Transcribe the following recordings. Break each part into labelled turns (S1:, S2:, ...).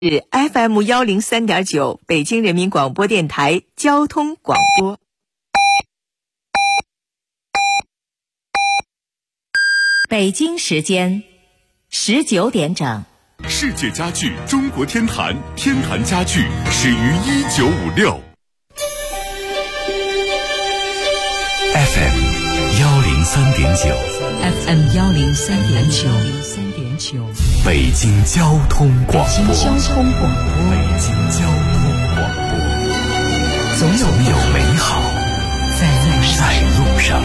S1: 是 FM103.9 北京人民广播电台交通广播。北京时间19点整。
S2: 世界家具中国天坛，天坛家具始于1956。
S3: FM103.9 北京交通广播，总有美好在路上。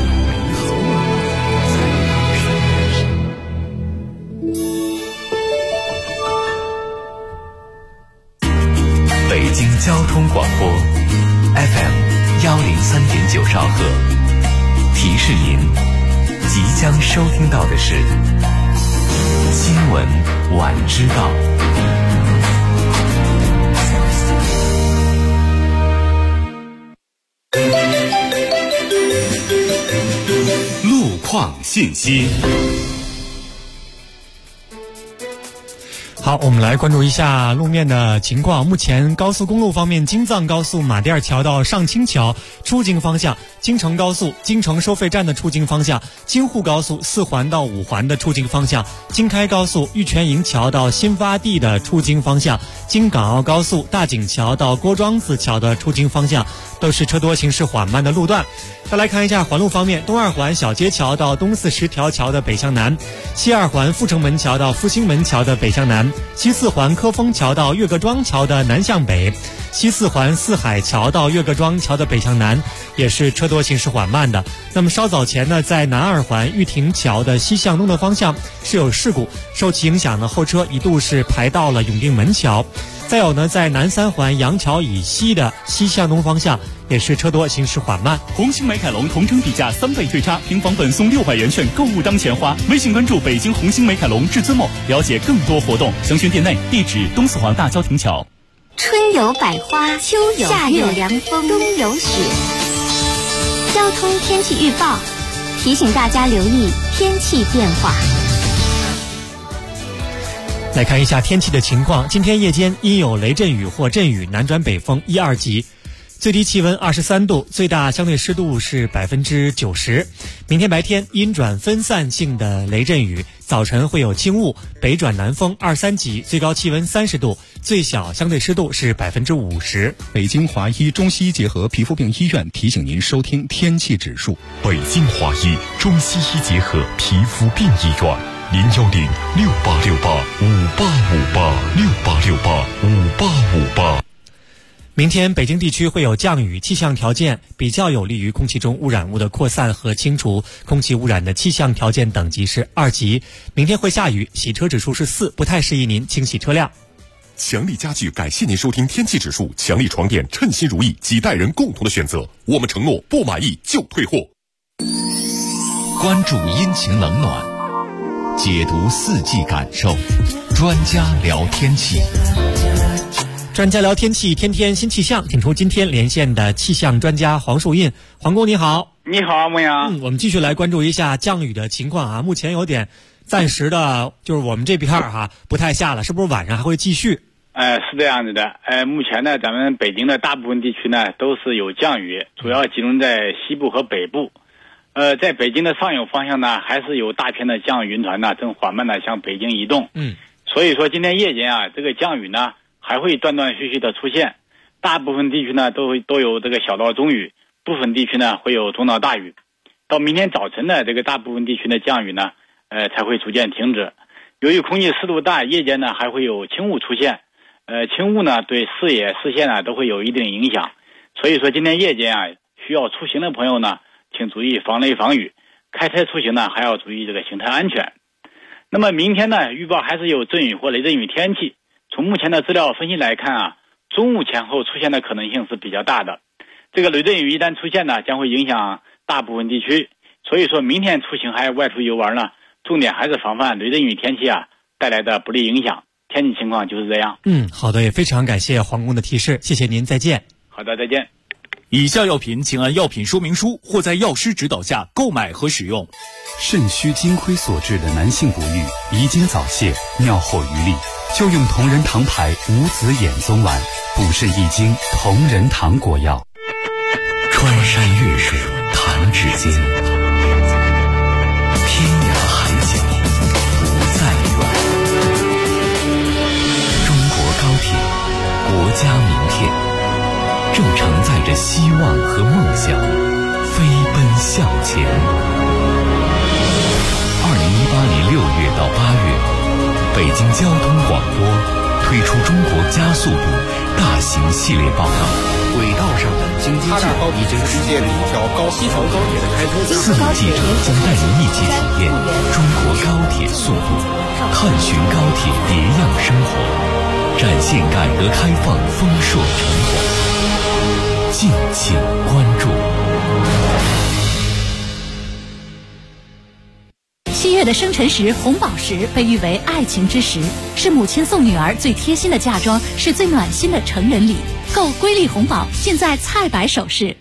S3: 北京交通广播 FM103.9 兆赫，提示您即将收听到的是新闻晚知道。
S2: 路况信息。
S4: 好，我们来关注一下路面的情况。目前高速公路方面，京藏高速马甸桥到上清桥出京方向，京承高速京承收费站的出京方向，京沪高速4环到5环的出京方向，京开高速玉泉营桥到新发地的出京方向，京港澳高速大井桥到郭庄子桥的出京方向，都是车多行驶缓慢的路段。再来看一下环路方面，东二环小街桥到东四十条桥的北向南，西二环阜成门桥到复兴门桥的北向南，西四环科丰桥到岳各庄桥的南向北，西四环四海桥到岳各庄桥的北向南，也是车多行驶缓慢的。那么稍早前呢，在南二环玉亭桥的西向东的方向是有事故，受其影响呢，后车一度是排到了永定门桥。再有呢，在南三环杨桥以西的西向东方向也是车多行驶缓慢。
S5: 红星美凯龙同城底价3倍退差，平房本送600元券，购物当钱花。微信关注北京红星美凯龙至尊梦，了解更多活动。详询店内，地址东四环大郊亭桥。
S6: 春有百花，秋有夏有凉风，冬有雪。交通天气预报提醒大家留意天气变化。
S4: 来看一下天气的情况，今天夜间阴有雷阵雨或阵雨，南转北风1、2级，最低气温23度，最大相对湿度是90%。明天白天阴转分散性的雷阵雨，早晨会有轻雾，北转南风2、3级，最高气温30度，最小相对湿度是50%。
S2: 北京华医中西医结合皮肤病医院提醒您收听天气指数。北京华医中西医结合皮肤病医院，0106868585858，68685858。
S4: 明天北京地区会有降雨，气象条件比较有利于空气中污染物的扩散和清除，空气污染的气象条件等级是2级。明天会下雨，洗车指数是4，不太适宜您清洗车辆。
S2: 强力家具感谢您收听天气指数，强力床垫称心如意，几代人共同的选择，我们承诺不满意就退货。
S3: 关注阴晴冷暖，解读四季感受，专家聊天气。
S4: 专家聊天气，天天新气象，请出今天连线的气象专家黄树印。黄工你好。
S7: 你好，牧羊。
S4: 我们继续来关注一下降雨的情况啊。目前有点暂时的，就是我们这边不太下了，是不是晚上还会继续？
S7: 是这样子的。目前呢，咱们北京的大部分地区呢都是有降雨，主要集中在西部和北部。在北京的上游方向呢，还是有大片的降雨云团呢，正缓慢的向北京移动。所以说今天夜间啊，这个降雨呢还会断断续续的出现，大部分地区呢都有这个小到中雨，部分地区呢会有中到大雨。到明天早晨呢，这个大部分地区的降雨呢，才会逐渐停止。由于空气湿度大，夜间呢还会有轻雾出现，轻雾呢对视线呢都会有一定影响。所以说今天夜间啊，需要出行的朋友呢，请注意防雷防雨，开车出行呢还要注意这个行车安全。那么明天呢，预报还是有阵雨或雷阵雨天气。从目前的资料分析来看啊，中午前后出现的可能性是比较大的。这个雷阵雨一旦出现呢，将会影响大部分地区。所以说明天出行还有外出游玩呢，重点还是防范雷阵雨天气啊带来的不利影响。天气情况就是这样。
S4: 好的，也非常感谢黄工的提示，谢谢您，再见。
S7: 好的，再见。
S5: 以下药品请按药品说明书或在药师指导下购买和使用。
S2: 肾虚金亏所致的男性不育、遗精早泄、尿后余沥，就用同仁堂牌无子衍宗丸，补肾益精同仁堂果药。
S3: 穿山越水弹指间，天涯海角不再远。中国高铁，国家名片，正承载着希望和梦想，飞奔向前。2018年6月到8月，北京交通广播推出中国加速度大型系列报道。
S8: 轨道上的京津冀已经实现了一条西条高铁的开通。
S3: 4位记者将带您一起体验中国高铁速度，探寻高铁别样生活，展现改革开放丰硕成果。敬请关注。
S9: 7月的生辰石红宝石被誉为爱情之石，是母亲送女儿最贴心的嫁妆，是最暖心的成人礼。购瑰丽红宝，尽在菜百首饰。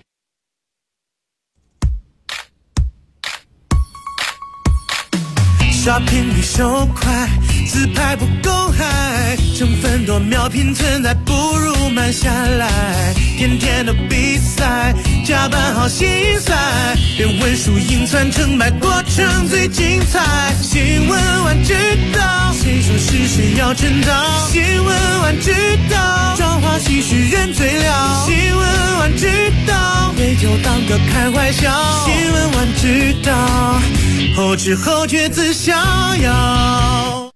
S10: 刷屏比手快，自拍不够嗨，成分多秒拼存在，不如慢下来。天天的比赛，加班好心塞，别问输赢算成败，过程最精彩。新闻晚知道，谁说是谁要称道？新闻晚知道，朝花夕拾人最了。新闻晚知道，对就当个开怀笑。新闻晚知道，后知后觉自逍遥。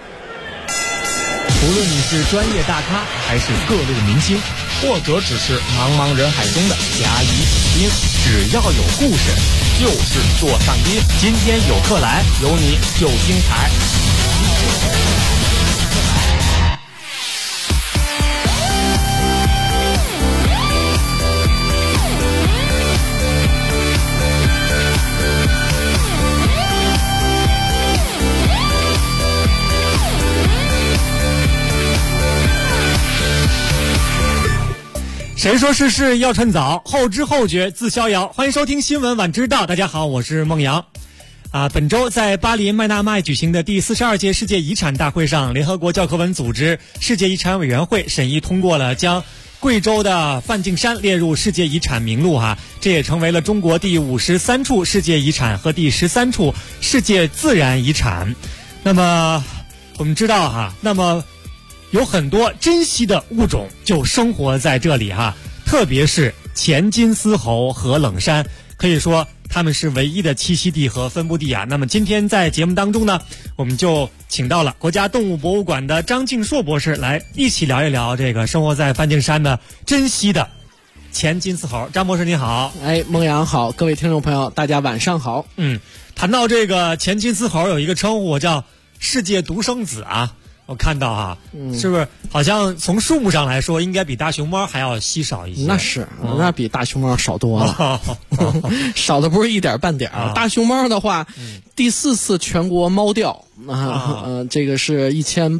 S11: 无论你是专业大咖，还是各路明星，或者只是茫茫人海中的甲乙丙丁，只要有故事，就是座上宾。今天有客来，有你就精彩。
S4: 谁说世事要趁早，后知后觉自逍遥。欢迎收听新闻晚知道，大家好，我是孟阳。本周在巴黎麦纳麦举行的第42届世界遗产大会上，联合国教科文组织世界遗产委员会审议通过了将贵州的梵净山列入世界遗产名录这也成为了中国第53处世界遗产和第13处世界自然遗产。那么我们知道那么有很多珍稀的物种就生活在这里特别是前金丝猴和冷杉，可以说它们是唯一的栖息地和分布地那么今天在节目当中呢，我们就请到了国家动物博物馆的张敬硕博士来一起聊一聊这个生活在梵净山的珍稀的前金丝猴。张博士您好。
S11: 孟阳好，各位听众朋友大家晚上好。
S4: 谈到这个前金丝猴，有一个称呼叫世界独生子我看到是不是好像从数目上来说应该比大熊猫还要稀少一些？
S11: 那是那比大熊猫少多了少的不是一点半点大熊猫的话第4次全国猫调这个是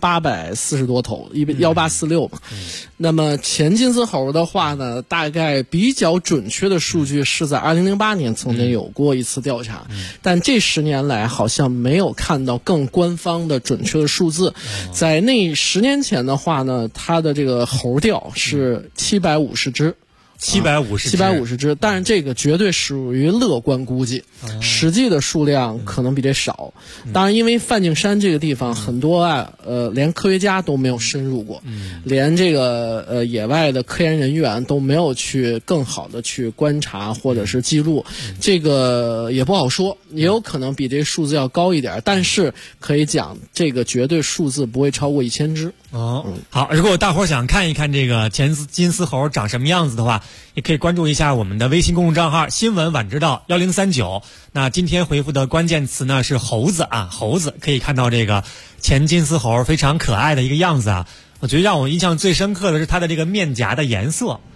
S11: 1840多头1846嘛。那么前金丝猴的话呢，大概比较准确的数据是在2008年曾经有过一次调查，但这10年来好像没有看到更官方的准确的数字。在那10年前的话呢，它的这个猴调是750只。750只，但是这个绝对属于乐观估计，实际的数量可能比这少。当然，因为梵净山这个地方很多连科学家都没有深入过，连这个野外的科研人员都没有去更好的去观察或者是记录，这个也不好说，也有可能比这数字要高一点，但是可以讲这个绝对数字不会超过1000只。
S4: 好，如果大伙想看一看这个前金丝猴长什么样子的话，也可以关注一下我们的微信公众账号新闻晚知道1039。那今天回复的关键词呢是猴子猴子，可以看到这个前金丝猴非常可爱的一个样子我觉得让我印象最深刻的是它的这个面颊的颜色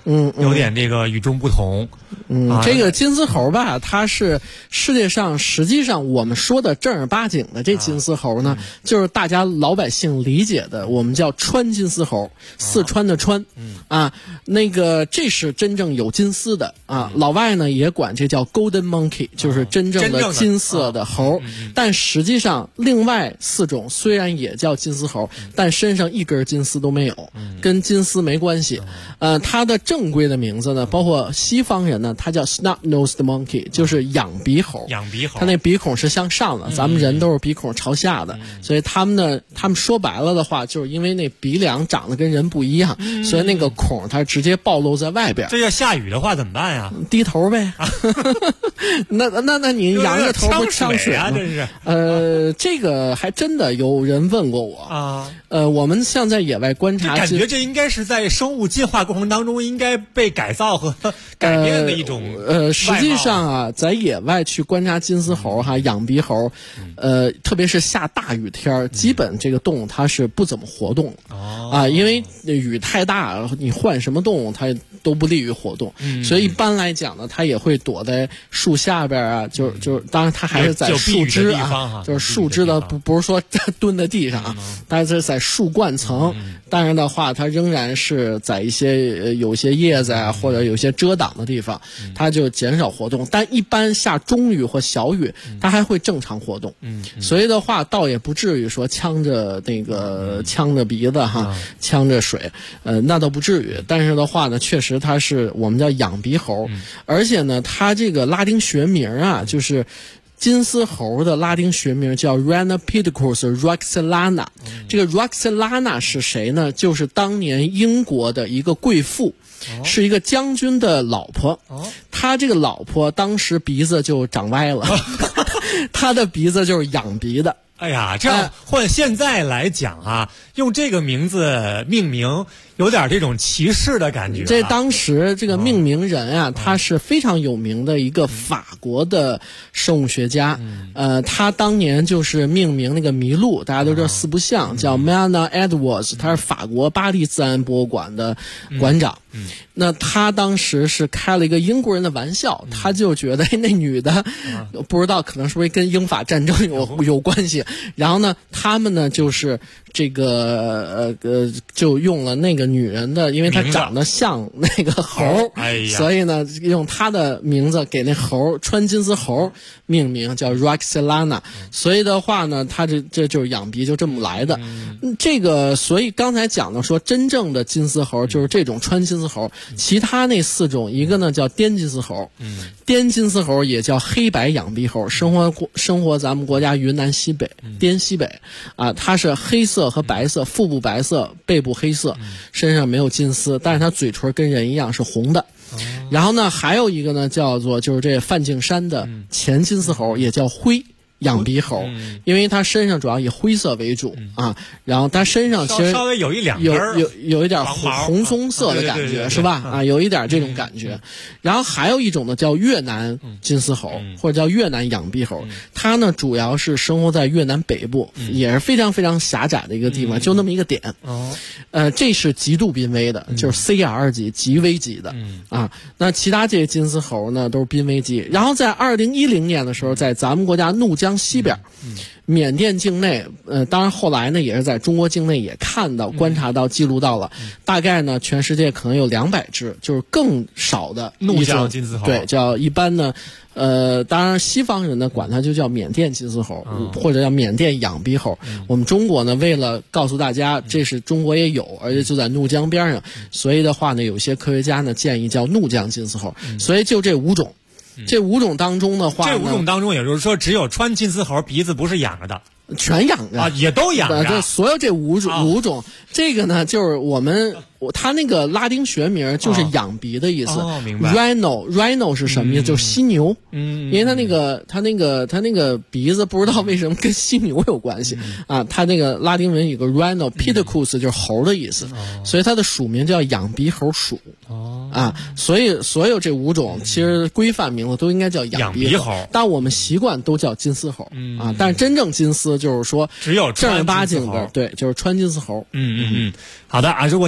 S4: 有点这个与众不同。
S11: 这个金丝猴吧，它是世界上实际上我们说的正儿八经的这金丝猴呢，就是大家老百姓理解的，我们叫川金丝猴，四川的川，那个这是真正有金丝的啊。老外呢也管这叫 golden monkey， 就是真正的金色的猴。但实际上另外4种虽然也叫金丝猴，但身上一根金丝都没有，跟金丝没关系。它的正规的名字呢，包括西方人呢，它叫 snub-nosed monkey， 就是仰鼻猴。
S4: 仰鼻猴，
S11: 它那鼻孔是向上的，咱们人都是鼻孔朝下的，所以他们说白了的话，就是因为那鼻梁长得跟人不一样，所以那个孔它直接暴露在外边。
S4: 这要下雨的话怎么办呀？
S11: 低头呗。那你仰着头不呛水
S4: 啊？这是
S11: 这个还真的有人问过我啊。我们像在野外观察，
S4: 感觉这应该是在生物进化过程当中应该被改造和改变的一种
S11: 实际上啊，在野外去观察金丝猴仰鼻猴，特别是下大雨天，基本这个动物它是不怎么活动因为雨太大，你换什么动物它都不利于活动，所以一般来讲呢，它也会躲在树下边啊，就当然它还是在树枝就是树枝的，不是说蹲在地上但是在树冠层，当然的话，它仍然是在一些有些叶子或者有些遮挡的地方，它就减少活动。但一般下中雨或小雨，它还会正常活动。所以的话，倒也不至于说呛着鼻子呛着水，那倒不至于。但是的话呢，确实它是我们叫仰鼻猴，而且呢，它这个拉丁学名就是金丝猴的拉丁学名叫 Rhinopithecus roxellana。这个 roxellana 是谁呢？就是当年英国的一个贵妇，是一个将军的老婆。他这个老婆当时鼻子就长歪了，他的鼻子就是仰鼻的。
S4: 哎呀，这样换现在来讲用这个名字命名，有点这种歧视的感觉。
S11: 这当时这个命名人他是非常有名的一个法国的生物学家。他当年就是命名那个麋鹿，大家都知道四不像，叫 Mana Edwards， 他是法国巴黎自然博物馆的馆长。那他当时是开了一个英国人的玩笑，他就觉得那女的不知道可能是不是跟英法战争有关系，然后呢他们呢就是这个就用了那个女人的，因为她长得像那个猴，所以呢用她的名字给那猴川金丝猴命名，叫 Roxellana。所以的话呢，它这就是仰鼻就这么来的。这个所以刚才讲的说，真正的金丝猴就是这种川金丝猴，其他那4种，一个呢叫滇金丝猴，滇金丝猴也叫黑白仰鼻猴，生活咱们国家云南西北，滇西北它是黑色和白色，腹部白色，背部黑色，身上没有金丝，但是它嘴唇跟人一样是红的。然后呢，还有一个呢叫做就是这梵净山的前金丝猴，也叫灰仰鼻猴，因为它身上主要以灰色为主然后它身上其实
S4: 稍微有一两根
S11: 有一点红棕色的感觉，是吧？有一点这种感觉。然后还有一种呢叫越南金丝猴，或者叫越南仰鼻猴，它呢主要是生活在越南北部，也是非常非常狭窄的一个地方，就那么一个点。这是极度濒危的，就是 CR 级极危级的那其他这些金丝猴呢都是濒危级。然后在2010年的时候，在咱们国家怒江西边缅甸境内，当然后来呢也是在中国境内也看到、观察到、记录到了，大概呢全世界可能有200只，就是更少的
S4: 怒江金丝猴，
S11: 对，叫一般呢，当然西方人呢管它就叫缅甸金丝猴，或者叫缅甸仰鼻猴。我们中国呢为了告诉大家这是中国也有，而且就在怒江边上，所以的话呢有些科学家呢建议叫怒江金丝猴。所以就这5种。这5种当中的话，
S4: 这5种当中，也就是说，只有川金丝猴鼻子不是仰着的，
S11: 全仰着
S4: 也都仰着。
S11: 这所有这5种，这个呢，就是它那个拉丁学名就是仰鼻的意思。
S4: 明白。
S11: Rhino 是什么意思？就是犀牛。因为它那个鼻子不知道为什么跟犀牛有关系它那个拉丁文有个 Rhinopithecus 就是猴的意思，所以它的属名叫仰鼻猴属。所以所有这5种其实规范名字都应该叫仰鼻猴，但我们习惯都叫金丝猴但是真正金丝就是说
S4: 只有
S11: 正儿八经的，对，就是川金丝猴。
S4: 好的如果您想看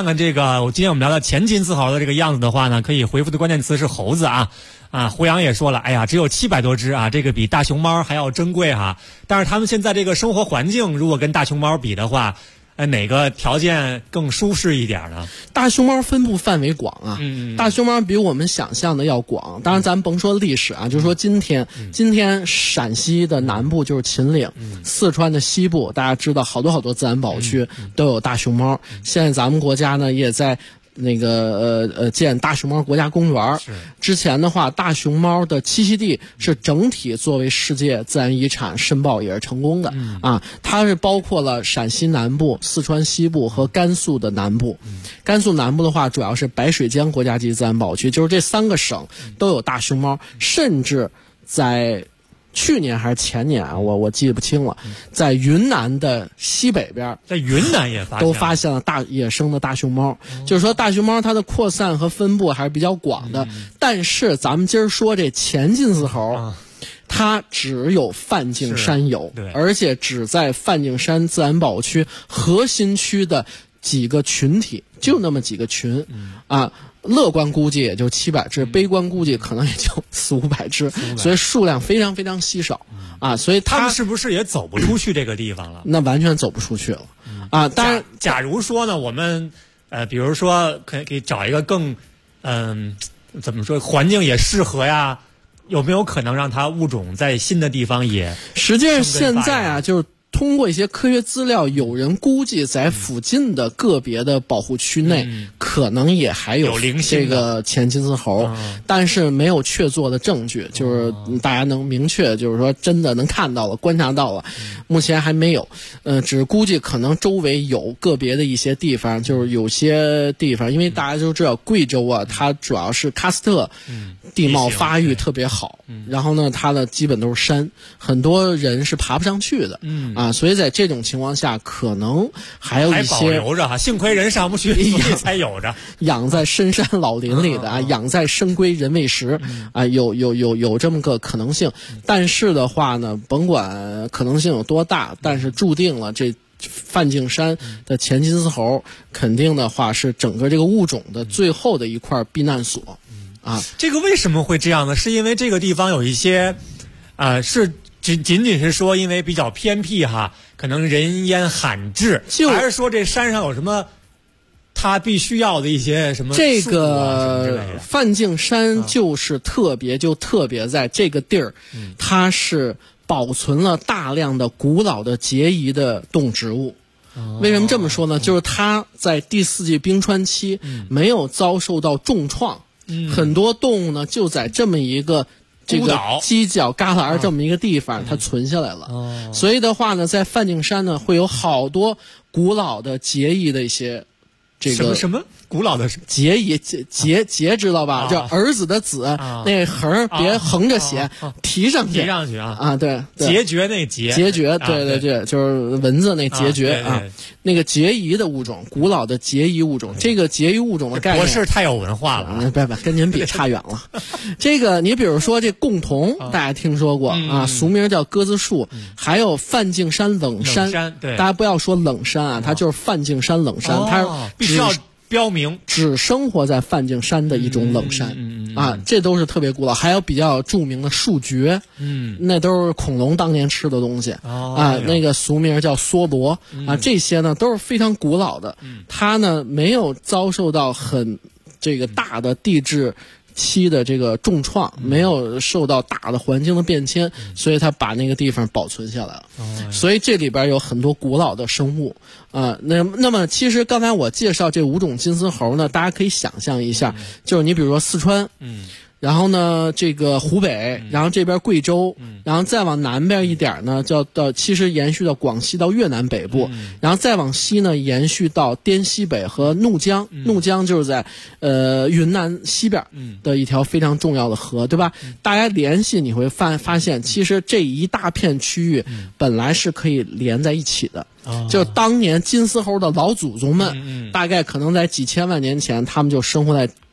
S4: 看这个，今天我们聊到前金丝猴的这个样子的话呢，可以回复的关键词是猴子啊。胡杨也说了，哎呀，只有700多只啊，这个比大熊猫还要珍贵哈。但是他们现在这个生活环境，如果跟大熊猫比的话，哪个条件更舒适一点呢？
S11: 大熊猫分布范围广啊，大熊猫比我们想象的要广。当然，咱甭说历史啊，就说今天陕西的南部就是秦岭，四川的西部，大家知道好多自然保护区都有大熊猫。现在咱们国家呢也在那个建大熊猫国家公园。之前的话，大熊猫的栖息地是整体作为世界自然遗产申报也是成功的啊。它是包括了陕西南部、四川西部和甘肃的南部。甘肃南部的话，主要是白水江国家级自然保护区，就是这3个省都有大熊猫，甚至在去年还是前年啊，我记不清了，在云南的西北边，
S4: 在云南也
S11: 都发现了野生的大熊猫。就是说大熊猫它的扩散和分布还是比较广的。但是咱们今儿说这前金丝猴，它只有梵净山有，而且只在梵净山自然保护区核心区的几个群体，就那么几个群啊。乐观估计也就700只，悲观估计可能也就400-500只，所以数量非常非常稀少啊。所以
S4: 他们是不是也走不出去这个地方了？
S11: 那完全走不出去了啊。当然，
S4: 假如说呢，我们比如说可以找一个更怎么说，环境也适合呀，有没有可能让它物种在新的地方也？
S11: 实际上现在啊，就是通过一些科学资料，有人估计在附近的个别的保护区内，可能也还有这个前金丝猴，但是没有确凿的证据，就是大家能明确，就是说真的能看到了、观察到了，目前还没有。只估计可能周围有个别的一些地方，就是有些地方，因为大家都知道贵州啊，它主要是喀斯特地貌发育特别好，然后呢，它的基本都是山，很多人是爬不上去的，所以在这种情况下，可能还有一些
S4: 还保留着哈，幸亏人上不去，所以才有着
S11: 养在深山老林里的啊，养在深闺人未识啊，有这么个可能性。但是的话呢，甭管可能性有多大，但是注定了这梵净山的前金丝猴肯定的话是整个这个物种的最后的一块避难所啊。
S4: 这个为什么会这样呢？是因为这个地方有一些是仅仅是说因为比较偏僻哈，可能人烟罕至，还是说这山上有什么他必须要的一些什么？
S11: 这个梵净山就是特别在这个地儿，它是保存了大量的古老的孑遗的动植物。为什么这么说呢？就是它在第4纪冰川期没有遭受到重创，很多动物呢就在这么一个这个犄角旮旯这么一个地方，它存下来了。所以的话呢，在梵净山呢会有好多古老的孑遗的一些这个
S4: 什么古老的
S11: 孑遗孑知道吧？叫儿子的子，那横别横着写，提上去啊！对，
S4: 孑孓那
S11: 孑对，就是蚊子那孑孓啊。那个孑遗的物种，古老的孑遗物种，这个孑遗物种的概念，
S4: 博士太有文化了，
S11: 别跟您比差远了。这个你比如说这贡桐，大家听说过啊？俗名叫鸽子树，还有梵净山冷杉，
S4: 对，
S11: 大家不要说冷杉啊，它就是梵净山冷杉，它
S4: 必须要标明
S11: 只生活在梵净山的一种冷杉啊，这都是特别古老。还有比较著名的树蕨，那都是恐龙当年吃的东西啊，那个俗名叫梭罗啊，这些呢都是非常古老的，它呢没有遭受到很这个大的地质期的这个重创，没有受到大的环境的变迁，所以它把那个地方保存下来了。所以这里边有很多古老的生物啊。那么其实刚才我介绍这5种金丝猴呢，大家可以想象一下，就是你比如说四川，然后呢这个湖北，然后这边贵州，然后再往南边一点呢，其实延续到广西到越南北部，然后再往西呢延续到滇西北和怒江，怒江就是在云南西边的一条非常重要的河，对吧？大家联系你会发现，其实这一大片区域本来是可以连在一起的。就当年金丝猴的老祖宗们，大概可能在几千万年前，他们就生活在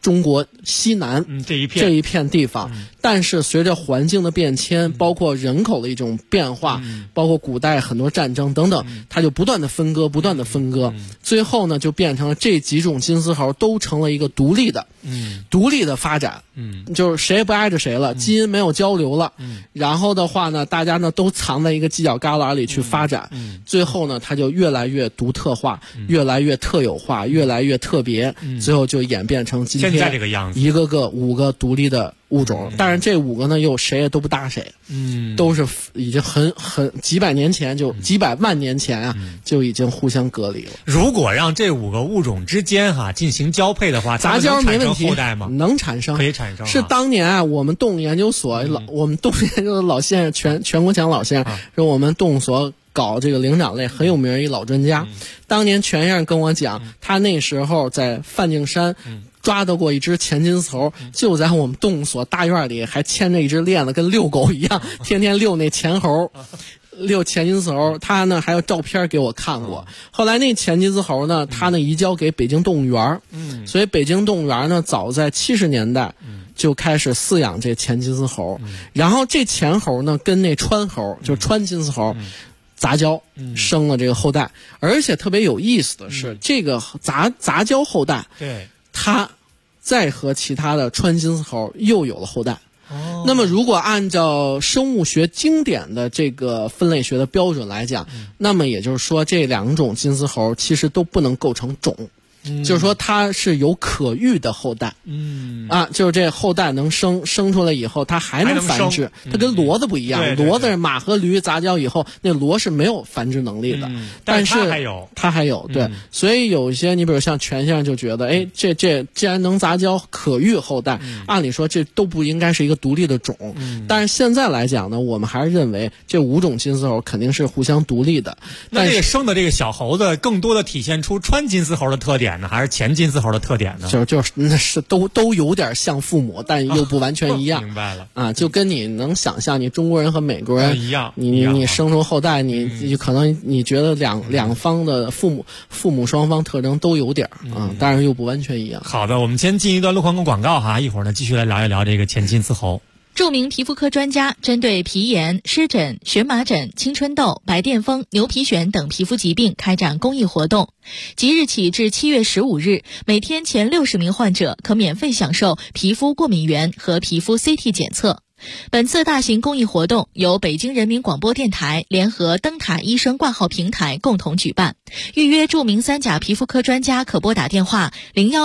S11: 中国西南
S4: 这一
S11: 片地方。但是随着环境的变迁，包括人口的一种变化，包括古代很多战争等等，它就不断的分割，最后呢就变成了这几种金丝猴都成了一个独立的发展，就是谁也不挨着谁了，基因没有交流了，然后的话呢，大家呢都藏在一个犄角旮旯里去发展，最后呢它就越来越独特化，越来越特有化，越来越特别，最后就演变成今天
S4: 现在这个样子，
S11: 一个个5个独立的物种，但是这5个呢又谁也都不搭谁，都是已经很几百年前就几百万年前啊，就已经互相隔离了。
S4: 如果让这5个物种之间进行交配的话，
S11: 杂交没问题，
S4: 后代吗？
S11: 能产生，
S4: 可以产生。
S11: 是当年啊，我们动物研究所我们动物研究的老先生全国强老先生，是我们动物所搞这个灵长类很有名一老专家。当年全先生跟我讲，他那时候在梵净山抓到过一只前金丝猴，就在我们动物所大院里，还牵着一只链子，跟遛狗一样，天天遛那前猴，遛前金丝猴。他呢还有照片给我看过。后来那前金丝猴呢，他呢移交给北京动物园，所以北京动物园呢，早在70年代就开始饲养这前金丝猴。然后这前猴呢，跟那川猴，就川金丝猴杂交，生了这个后代。而且特别有意思的是，这个杂交后代，
S4: 对，
S11: 它再和其他的川金丝猴又有了后代。那么如果按照生物学经典的这个分类学的标准来讲，那么也就是说这2种金丝猴其实都不能构成种，就是说它是有可育的后代，就是这后代能生出来以后，它还能繁殖。它跟骡子不一样，骡子马和驴杂交以后，那骡是没有繁殖能力的，但是它还有，对。所以有一些你比如像全先生就觉得，这既然能杂交可育后代，按理说这都不应该是一个独立的种。但是现在来讲呢，我们还是认为这5种金丝猴肯定是互相独立的。
S4: 那这个生的这个小猴子，更多的体现出川金丝猴的特点呢，还是前金丝猴的特点呢？
S11: 就是那是都有点像父母，但又不完全一样。
S4: 明白了
S11: 啊，就跟你能想象，你中国人和美国人
S4: 一样，
S11: 你生出后代，你可能你觉得两方的父母双方特征都有点但是又不完全一样。
S4: 好的，我们先进一段路况跟广告哈，一会儿呢继续来聊一聊这个前金丝猴。
S12: 著名皮肤科专家针对皮炎、湿疹、荨麻疹、青春痘、白癜风、牛皮癣等皮肤疾病开展公益活动。即日起至7月15日，每天前60名患者可免费享受皮肤过敏原和皮肤 CT 检测。本次大型公益活动由北京人民广播电台联合灯塔医生挂号平台共同举办。预约著名3甲皮肤科专家可拨打电话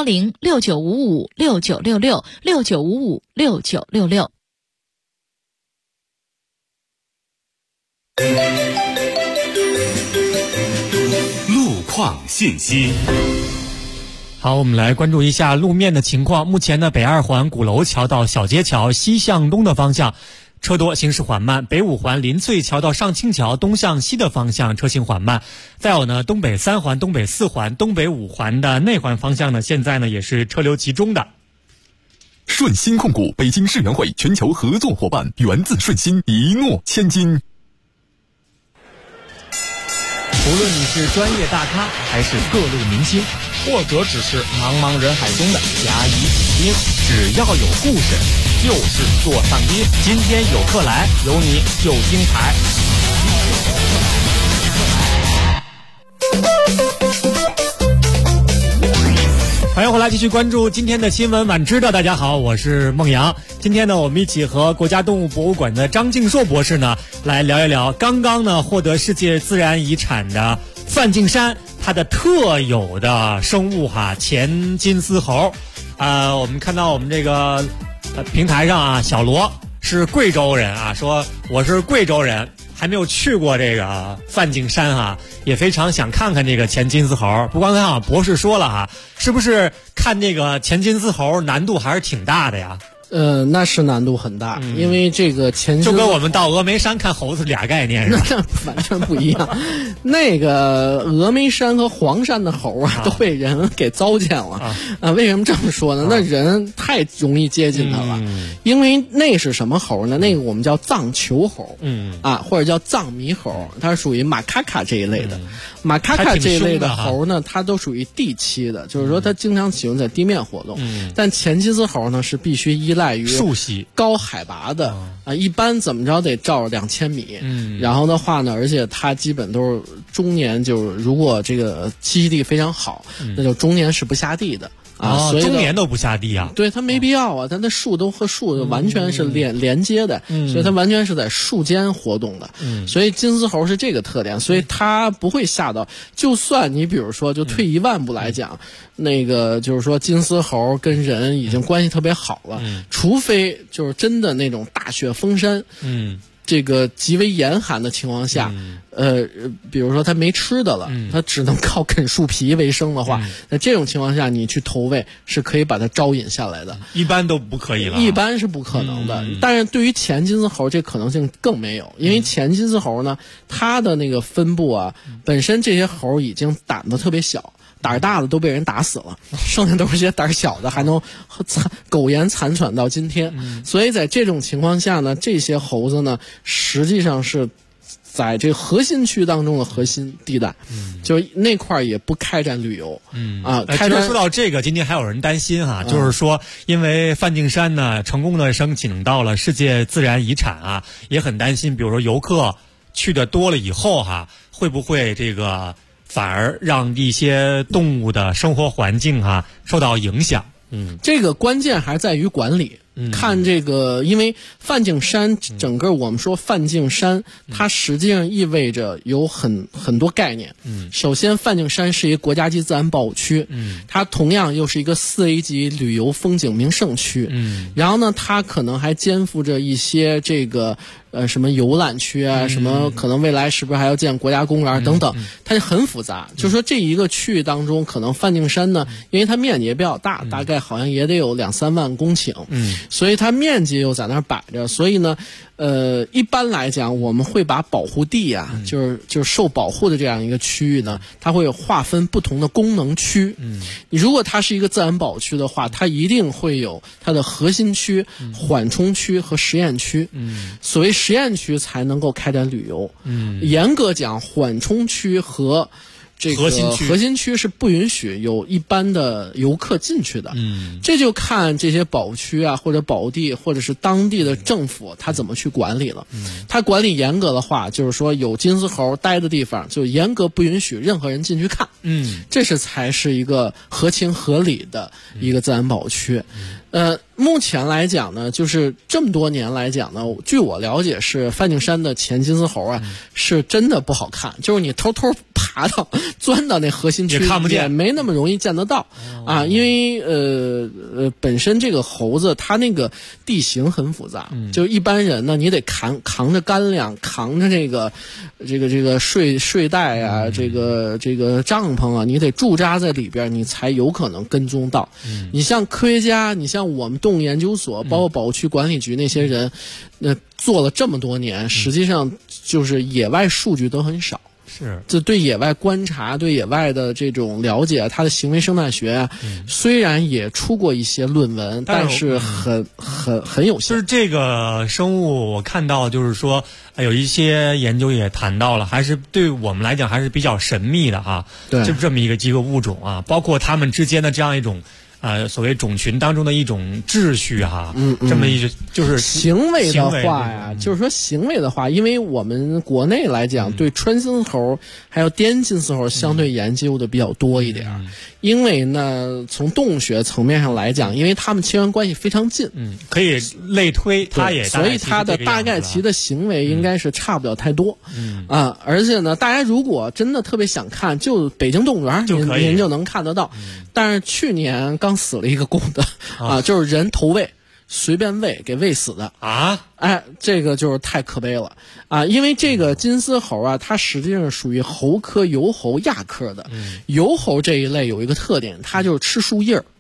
S12: 01069556966 69556966。
S3: 路况信息。
S4: 好，我们来关注一下路面的情况。目前呢，北2环鼓楼桥到小街桥西向东的方向车多，行驶缓慢；北5环林翠桥到上清桥东向西的方向车行缓慢。再有呢，东北3环、东北4环、东北5环的内环方向呢，现在呢也是车流集中的。
S13: 顺鑫控股北京世园会全球合作伙伴，源自顺鑫，一诺千金。
S14: 无论你是专业大咖还是各路明星，或者只是茫茫人海中的甲乙丙丁，只要有故事就是座上宾。今天有客来，有你就精彩。
S4: 欢迎回来，继续关注今天的新闻晚知道。大家好，我是孟阳。今天呢，我们一起和国家动物博物馆的张敬硕博士呢，来聊一聊刚刚呢获得世界自然遗产的梵净山它的特有的生物前金丝猴。我们看到我们这个平台上小罗是贵州人说我是贵州人，还没有去过这个梵净山也非常想看看这个前金丝猴。不过刚才博士说了是不是看这个前金丝猴难度还是挺大的呀？
S11: 那是难度很大，因为这个前
S4: 就跟我们到峨眉山看猴子俩概念是
S11: 吧？完全不一样。那个峨眉山和黄山的猴啊，都被人给糟践了为什么这么说呢？那人太容易接近它了，因为那是什么猴呢？那个我们叫藏球猴，或者叫藏猕猴，它是属于马卡卡这一类的。马卡卡这一类的猴呢，它都属于地栖的，就是说它经常喜欢在地面活动。但前金丝猴呢，是必须依赖于
S4: 树栖
S11: 高海拔的一般怎么着得照2000米。然后的话呢，而且它基本都是中年，就是如果这个栖息地非常好，那就中年是不下地的。所以
S4: 中年都不下地啊？
S11: 对，它没必要啊，它的树都和树完全是连接的，所以它完全是在树间活动的。所以金丝猴是这个特点，所以它不会下到，就算你比如说就退1万步来讲，那个就是说金丝猴跟人已经关系特别好了，除非就是真的那种大雪封山，这个极为严寒的情况下，比如说他没吃的了，他只能靠啃树皮为生的话，那这种情况下你去投喂是可以把它招引下来的。
S4: 一般都不可以了，
S11: 一般是不可能的。但是对于前金丝猴这可能性更没有，因为前金丝猴呢，它的那个分布啊，本身这些猴已经胆子特别小。胆儿大的都被人打死了，剩下都是些胆儿小的，还能苟延残喘到今天。所以在这种情况下呢，这些猴子呢，实际上是在这个核心区当中的核心地带，就那块也不开展旅游。
S4: 其实说到这个，今天还有人担心就是说，因为梵净山呢成功的申请到了世界自然遗产也很担心，比如说游客去的多了以后会不会这个反而让一些动物的生活环境受到影响。
S11: 这个关键还是在于管理。看这个，因为梵净山整个我们说梵净山，它实际上意味着有很多概念。首先梵净山是一个国家级自然保护区，它同样又是一个4A 级旅游风景名胜区。然后呢，它可能还肩负着一些这个什么游览区什么可能未来是不是还要建国家公园等等，它就很复杂。就是说这一个区域当中，可能梵净山呢，因为它面积也比较大，大概好像也得有2-3万公顷，所以它面积又在那儿摆着，所以呢，一般来讲，我们会把保护地就是受保护的这样一个区域呢，它会有划分不同的功能区。你如果它是一个自然保护区的话，它一定会有它的核心区、缓冲区和实验区。所谓实验区才能够开展旅游。严格讲，缓冲区和这个核心区是不允许有一般的游客进去的。这就看这些保护区或者保护地或者是当地的政府他怎么去管理了。他管理严格的话，就是说有金丝猴待的地方就严格不允许任何人进去看。这才是一个合情合理的一个自然保护区。目前来讲呢，就是这么多年来讲呢，据我了解是梵净山的前金丝猴是真的不好看，就是你偷偷钻到那核心区
S4: 也看不见，
S11: 也没那么容易见得到因为本身这个猴子它那个地形很复杂，就一般人呢你得扛着干粮，扛着这个睡袋这个帐篷你得驻扎在里边，你才有可能跟踪到。你像科学家，你像我们动物研究所，包括保护区管理局那些人，做了这么多年，实际上就是野外数据都很少。这对野外观察、对野外的这种了解，它的行为生态学虽然也出过一些论文，但是很有限。
S4: 就是这个生物，我看到就是说，有一些研究也谈到了，还是对我们来讲还是比较神秘的
S11: 对，
S4: 就这么一个几个物种包括它们之间的这样一种。所谓种群当中的一种秩序这么一就是
S11: 行为的话就是说行为的话，因为我们国内来讲，对川金丝猴还有滇金丝猴相对研究的比较多一点。因为呢，从动物学层面上来讲，因为它们亲缘关系非常近，
S4: 可以类推，它也
S11: 所以它的大概其的行为应该是差不了太多。而且呢，大家如果真的特别想看，就北京动物园您就能看得到。但是去年刚死了一个公的就是人投喂。随便喂给喂死的这个就是太可悲了因为这个金丝猴它实际上属于猴科游猴亚科的。游猴这一类有一个特点，它就是吃树叶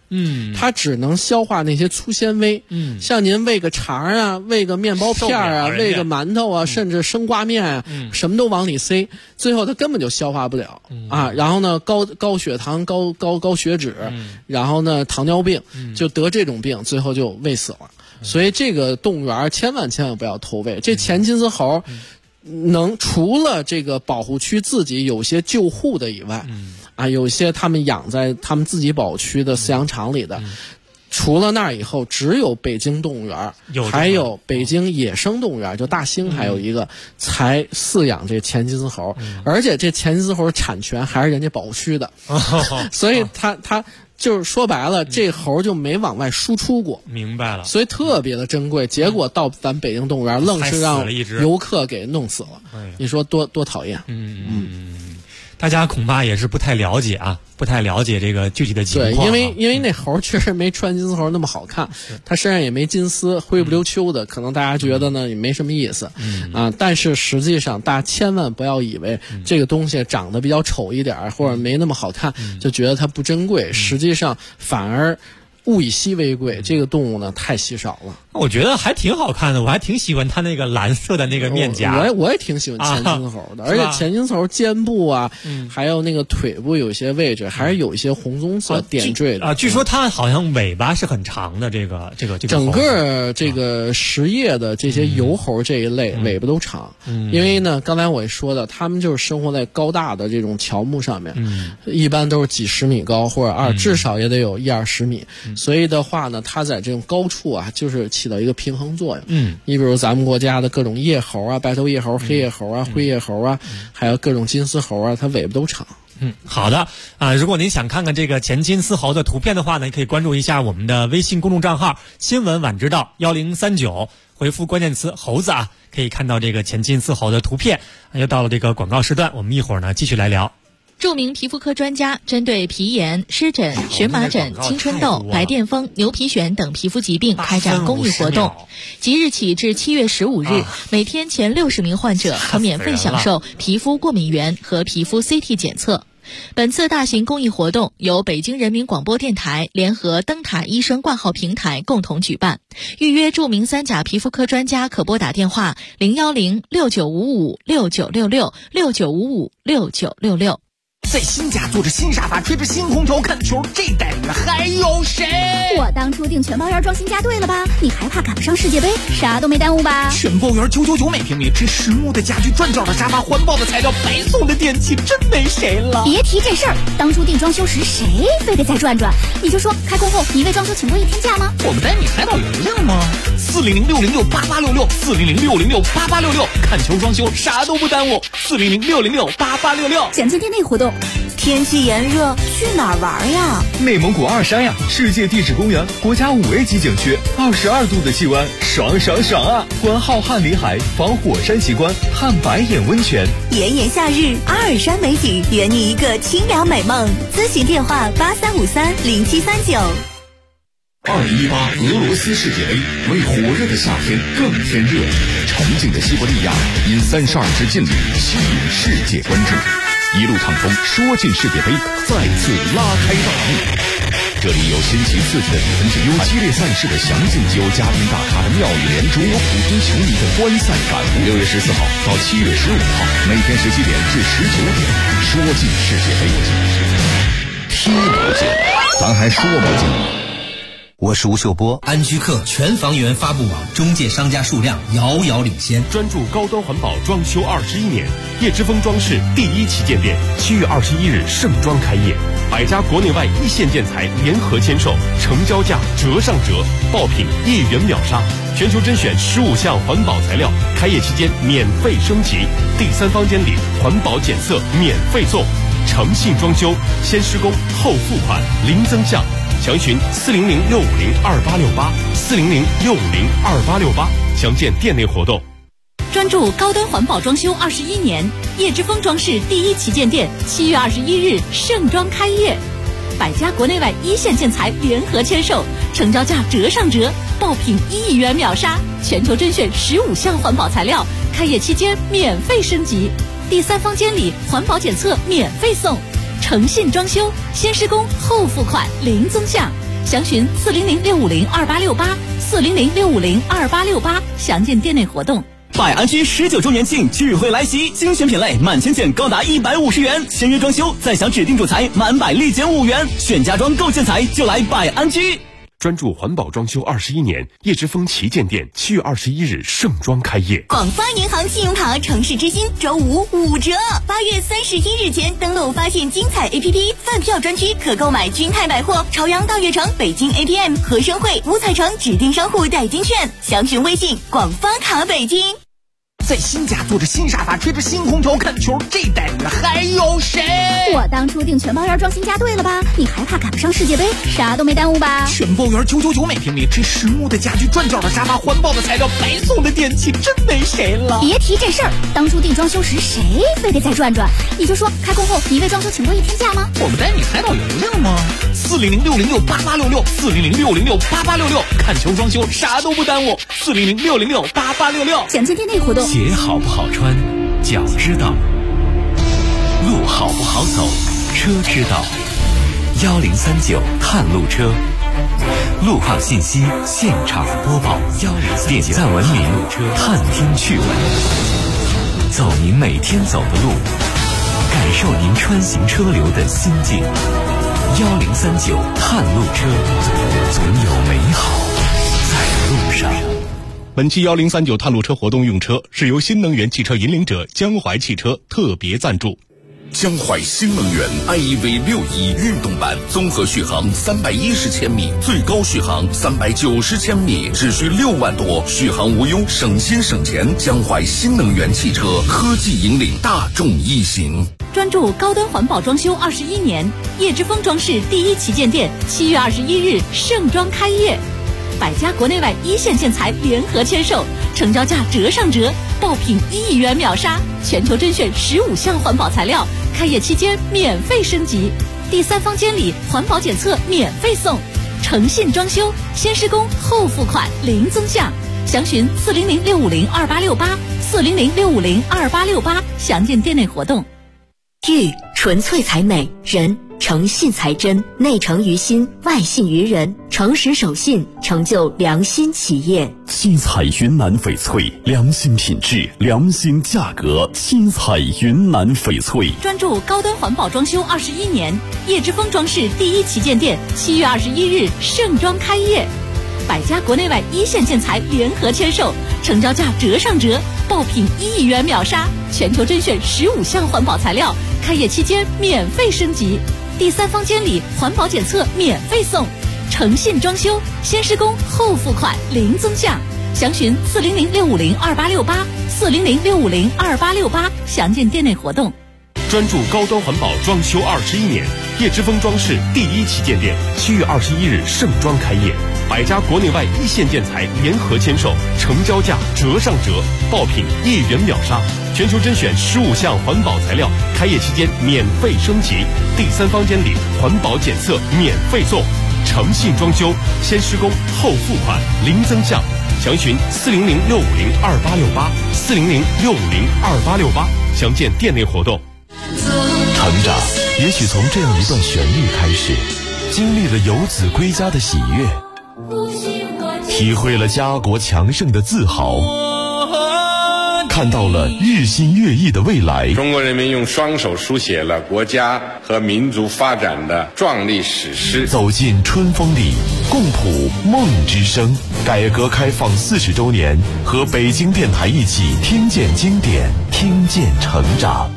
S11: 它只能消化那些粗纤维。像您喂个肠啊，喂个面包片啊，喂个馒头啊，甚至生挂面啊，什么都往里塞，最后它根本就消化不了啊。然后呢，高血糖、高血脂，然后呢糖尿病，就得这种病，最后就喂死了。所以这个动物园千万不要偷喂。这前金丝猴除了这个保护区自己有些救护的以外，有些他们养在他们自己保护区的饲养场里的，除了那儿以后，只有北京动物园还有北京野生动物园，就大兴还有一个才饲养这前金丝猴，而且这前金丝猴产权还是人家保护区的，所以他就是说白了，这猴就没往外输出过。
S4: 明白了。
S11: 所以特别的珍贵，结果到咱北京动物园愣是让游客给弄死了。你说多讨厌。
S4: 大家恐怕也是不太了解这个具体的情况。
S11: 对，因为那猴确实没穿金丝猴那么好看，它身上也没金丝，灰不溜秋的，可能大家觉得呢也没什么意思但是实际上大家千万不要以为这个东西长得比较丑一点或者没那么好看就觉得它不珍贵，实际上反而物以稀为贵，这个动物呢太稀少了。
S4: 我觉得还挺好看的，我还挺喜欢它那个蓝色的那个面颊。
S11: 我也挺喜欢前金丝猴的，而且前金丝猴肩部啊，还有那个腿部有些位置还是有一些红棕色点缀的
S4: 据说它好像尾巴是很长的，这个
S11: 整个这个食叶的这些游猴这一类尾巴都长，因为呢刚才我也说的，他们就是生活在高大的这种乔木上面，一般都是几十米高或者至少也得有10-20米，所以的话呢，它在这种高处啊，就是起到一个平衡作用。你比如咱们国家的各种叶猴啊，白头叶猴、黑叶猴啊、灰叶猴啊，还有各种金丝猴啊，它尾巴都长。
S4: 好的如果您想看看这个前金丝猴的图片的话呢，可以关注一下我们的微信公众账号新闻晚知道1039，回复关键词猴子可以看到这个前金丝猴的图片。又到了这个广告时段，我们一会儿呢继续来聊。
S12: 著名皮肤科专家针对皮炎、湿疹、荨麻疹、青春痘、白癜风、牛皮癣等皮肤疾病开展公益活动。即日起至7月15日，每天前60名患者可免费享受皮肤过敏原和皮肤 CT 检测。本次大型公益活动由北京人民广播电台联合灯塔医生挂号平台共同举办。预约著名3甲皮肤科专家可拨打电话010-6955-6966
S15: 在新家坐着新沙发，吹着新空调看球，这待遇还有谁？
S16: 我当初订全包园装新家对了吧？你还怕赶不上世界杯？啥都没耽误吧？
S15: 全包园999每平米，这实木的家具、转角的沙发、环保的材料、白送的电器，真没谁了。
S16: 别提这事儿，当初订装修时谁非得再转转？你就说开工后你为装修请过1天假吗？
S15: 我们带你海岛游游吗？400-606-8866，400-606-8866，看球装修啥都不耽误，400-606-8866。
S16: 简介店内活动。
S17: 天气炎热，去哪儿玩呀？
S18: 内蒙古2山呀，世界地质公园，国家5A 级景区，22度的气温，爽爽爽啊！观浩瀚林海，访火山奇观，看白眼温泉。
S17: 炎炎夏日，阿尔山美景，圆你一个清凉美梦。咨询电话83530739。
S13: 2018俄罗斯世界杯为火热的夏天更添热，沉静的西伯利亚因32支劲旅吸引世界关注。一路畅通，说进世界杯再次拉开大幕。这里有新奇刺激的比分之有激烈赛事的详尽，有嘉宾大咖的妙语连珠，有普通球迷的观赛感悟。6月14号到7月15号，每天17点至19点，说进世界杯，听不见，咱还说不进。
S19: 我是吴秀波。安居客全房源发布网中介商家数量遥遥领先，
S20: 专注高端环保装修21年，叶之峰装饰第1旗舰店7月21日盛装开业，100家国内外一线建材联合签售，成交价折上折，爆品1元秒杀，全球甄选15项环保材料，开业期间免费升级，第3方监理环保检测免费送，诚信装修，先施工后付款，零增项。详询400-650-2868，400-650-2868，详见店内活动。
S9: 专注高端环保装修21年，叶之峰装饰第1旗舰店7月21日盛装开业，100家国内外一线建材联合签售，成交价折上折，爆品1亿元秒杀，全球甄选15项环保材料，开业期间免费升级，第3方监理环保检测免费送，诚信装修，先施工后付款，零增项。 详询400-650-2868，400-650-2868，详见店内活动。
S21: 百安居19周年庆聚会来袭，精选品类满千件高达150元，签约装修再享指定主材满百立减5元，选家装购建材就来百安居。
S20: 专注环保装修21年，叶之峰旗舰店7月21日盛装开业。
S17: 广发银行信用卡城市之星周五5折，8月31日前登录发现精彩 APP 饭票专区，可购买君泰百货、朝阳大悦城、北京 APM、和生汇、五彩城指定商户代金券，详询微信广发卡北京。
S15: 在新家坐着新沙发，吹着新空调看球，这待遇还有谁？
S16: 我当初订全包园装新家对了吧？你还怕赶不上世界杯？啥都没耽误吧？
S15: 全包园999每平米，这实木的家具、转角的沙发、环保的材料、白送的电器，真没谁了。
S16: 别提这事儿，当初订装修时谁非得再转转？你就说开工后你为装修请过1天假吗？
S15: 我们带你猜到有用吗？400-606-8866，400-606-8866，看球装修啥都不耽误。400-606-8866，
S16: 详见店内活动。
S3: 鞋好不好穿，脚知道；路好不好走，车知道。1039探路车，路况信息现场播报。点赞文明，探听趣闻，走您每天走的路，感受您穿行车流的心境。1039探路车，总有美好在路上。
S20: 本期1039探路车活动用车是由新能源汽车引领者江淮汽车特别赞助。
S13: 江淮新能源 iEV 61运动版，综合续航310千米，最高续航390千米，只需6万多，续航无忧，省心省钱。江淮新能源汽车科技引领大众一行。
S9: 专注高端环保装修21年，叶之峰装饰第1旗舰店7月21日盛装开业。百家国内外一线建材联合签售，成交价折上折，爆品1亿元秒杀，全球甄选15项环保材料，开业期间免费升级，第3方监理环保检测免费送，诚信装修，先施工后付款零增项，详询400-650-2868，400-650-2868，详见店内活动。
S17: 玉纯粹才美，人诚信才真，内诚于心，外信于人，诚实守信，成就良心企业。
S13: 七彩云南翡翠，良心品质，良心价格。七彩云南翡翠，
S9: 专注高端环保装修21年，叶之峰装饰第1旗舰店7月21日盛装开业。百家国内外一线建材联合签售，成交价折上折，爆品1亿元秒杀，全球甄选15项环保材料，开业期间免费升级，第3方监理环保检测免费送，诚信装修，先施工后付款零增项，详询400-650-2868，400-650-2868，详见店内活动。
S20: 专注高端环保装修21年，叶之峰装饰第1旗舰店7月21日盛装开业，百家国内外一线建材联合签售，成交价折上折，爆品1亿元秒杀，全球甄选15项环保材料，开业期间免费升级，第3方监理环保检测免费送，诚信装修，先施工后付款零增项，详询400-650-2868，400-650-2868，详见店内活动。
S13: 成长也许从这样一段旋律开始，经历了游子归家的喜悦，体会了家国强盛的自豪，看到了日新月异的未来。
S22: 中国人民用双手书写了国家和民族发展的壮丽史诗。
S13: 走进春风里，共谱梦之声。改革开放40周年，和北京电台一起听见经典，听见成长。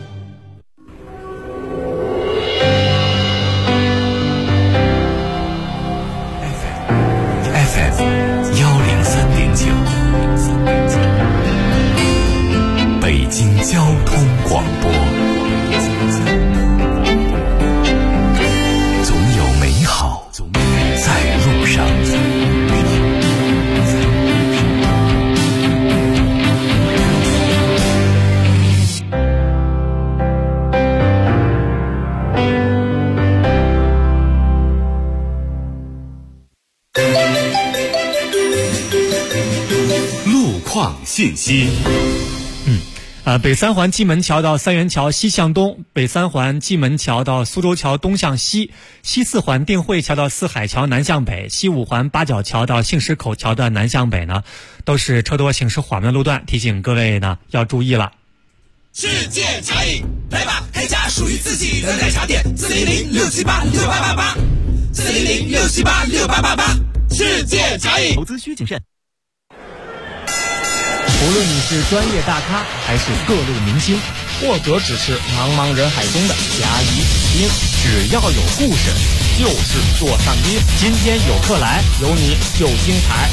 S3: 北京交通广播，总有美好在路上。
S13: 路况信息。
S4: 北三环蓟门桥到三元桥西向东，北三环蓟门桥到苏州桥东向西，西四环定慧桥到四海桥南向北，西五环八角桥到杏石口桥的南向北呢，都是车多行驶缓慢的路段，提醒各位呢要注意了。
S10: 世界茶饮，来吧，开家属于自己的奶茶店，400-678-6888，400-678-6888，世界茶饮。
S21: 投资需谨慎。
S14: 无论你是专业大咖还是各路明星，或者只是茫茫人海中的甲乙丙丁，只要有故事，就是做上宾。今天有客来，有你就精彩。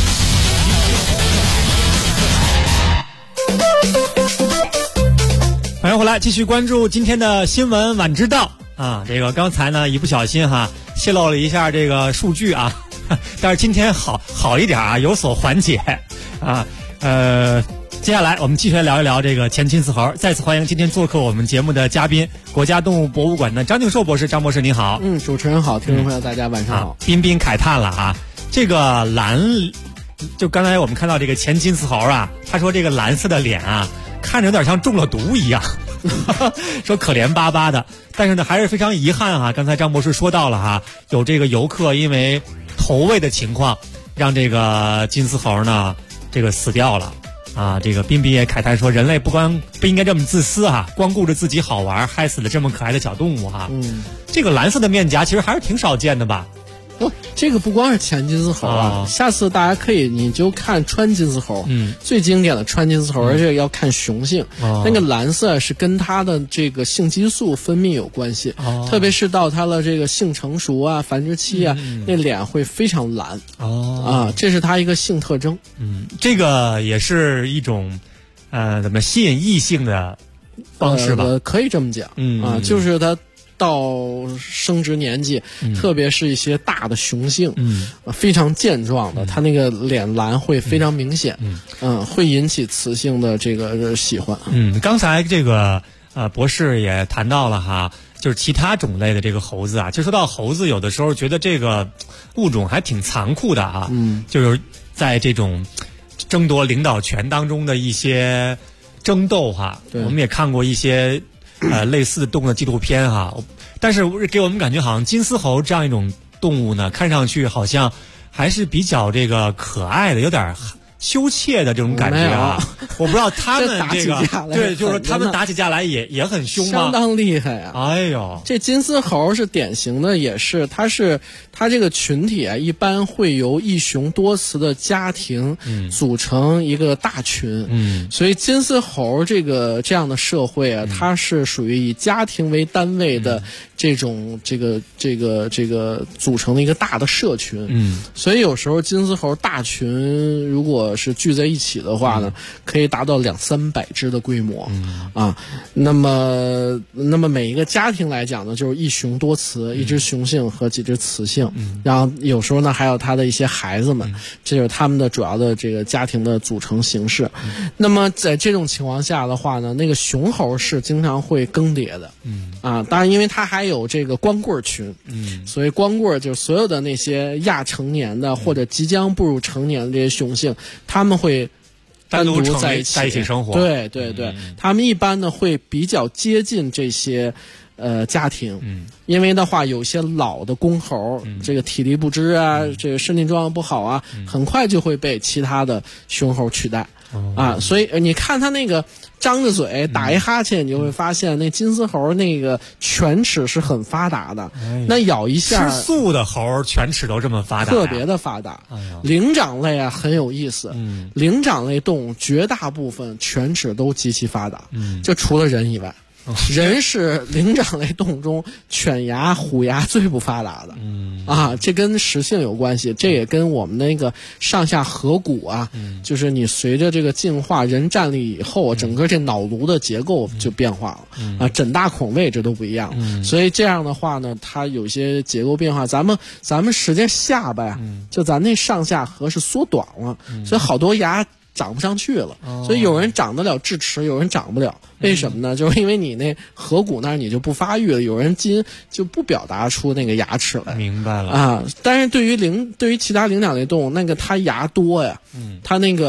S4: 欢迎回来，继续关注今天的新闻晚知道啊。这个刚才呢一不小心泄露了一下这个数据啊，但是今天好一点啊，有所缓解啊。接下来我们继续来聊一聊这个前金丝猴。再次欢迎今天做客我们节目的嘉宾，国家动物博物馆的张敬寿博士。张博士您好。
S11: 主持人好，听众朋友大家晚上好。
S4: 彬彬慨叹了啊，这个蓝，就刚才我们看到这个前金丝猴啊，他说这个蓝色的脸啊，看着有点像中了毒一样，说可怜巴巴的。但是呢，还是非常遗憾啊，刚才张博士说到了有这个游客因为投喂的情况，让这个金丝猴呢这个死掉了啊。这个彬彬也慨叹说，人类不应该这么自私光顾着自己好玩，害死了这么可爱的小动物这个蓝色的面颊其实还是挺少见的吧。
S11: 这个不光是前金丝猴下次大家可以你就看川金丝猴，最经典的川金丝猴，而且要看雄性，那个蓝色是跟它的这个性激素分泌有关系，特别是到它的这个性成熟繁殖期那脸会非常蓝这是它一个性特征。
S4: 这个也是一种怎么吸引异性的方式吧，
S11: 可以这么讲就是它到生殖年纪，特别是一些大的雄性，非常健壮的，它那个脸蓝会非常明显，会引起雌性的这个喜欢。
S4: 刚才这个博士也谈到了就是其他种类的这个猴子就说到猴子，有的时候觉得这个物种还挺残酷的就是在这种争夺领导权当中的一些争斗我们也看过一些类似的动物的纪录片但是给我们感觉好像金丝猴这样一种动物呢，看上去好像还是比较这个可爱的，有点羞怯的这种感觉我不知道他们这个对，就是说他们打起架来也很凶吗？
S11: 相当厉害
S4: 哎呦，
S11: 这金丝猴是典型的，也是它这个群体一般会由一雄多雌的家庭组成一个大群，所以金丝猴这样的社会它是属于以家庭为单位的这种这个组成的一个大的社群，所以有时候金丝猴大群如果是聚在一起的话呢，可以达到200-300只的规模那么每一个家庭来讲呢，就是一雄多雌，一只雄性和几只雌性，然后有时候呢还有他的一些孩子们，这就是他们的主要的这个家庭的组成形式。那么在这种情况下的话呢，那个雄猴是经常会更迭的当然因为它还有这个光棍群，所以光棍就是所有的那些亚成年的或者即将步入成年的这些雄性，他们会单独在一起
S4: 生活。
S11: 对，他们一般呢会比较接近这些家庭，因为的话有些老的公猴，这个体力不支这个身体状况不好很快就会被其他的雄猴取代所以你看他那个张着嘴打一哈欠，你就会发现那金丝猴那个犬齿是很发达的，那咬一下
S4: 吃素的猴犬齿都这么发达
S11: 特别的发达。灵长类很有意思，灵长类动物绝大部分犬齿都极其发达，就除了人以外。人是灵长类动物中犬牙、虎牙最不发达的，这跟食性有关系，这也跟我们那个上下颌骨就是你随着这个进化，人站立以后，整个这脑颅的结构就变化了枕大孔位置都不一样，所以这样的话呢，它有些结构变化。咱们实际上下巴就咱那上下颌是缩短了，所以好多牙长不上去了，所以有人长得了智齿，有人长不了。为什么呢？就是因为你那颌骨那儿你就不发育了，有人基因就不表达出那个牙齿来。
S4: 明白了
S11: 但是对于其他灵长类动物，那个它牙多呀，它那个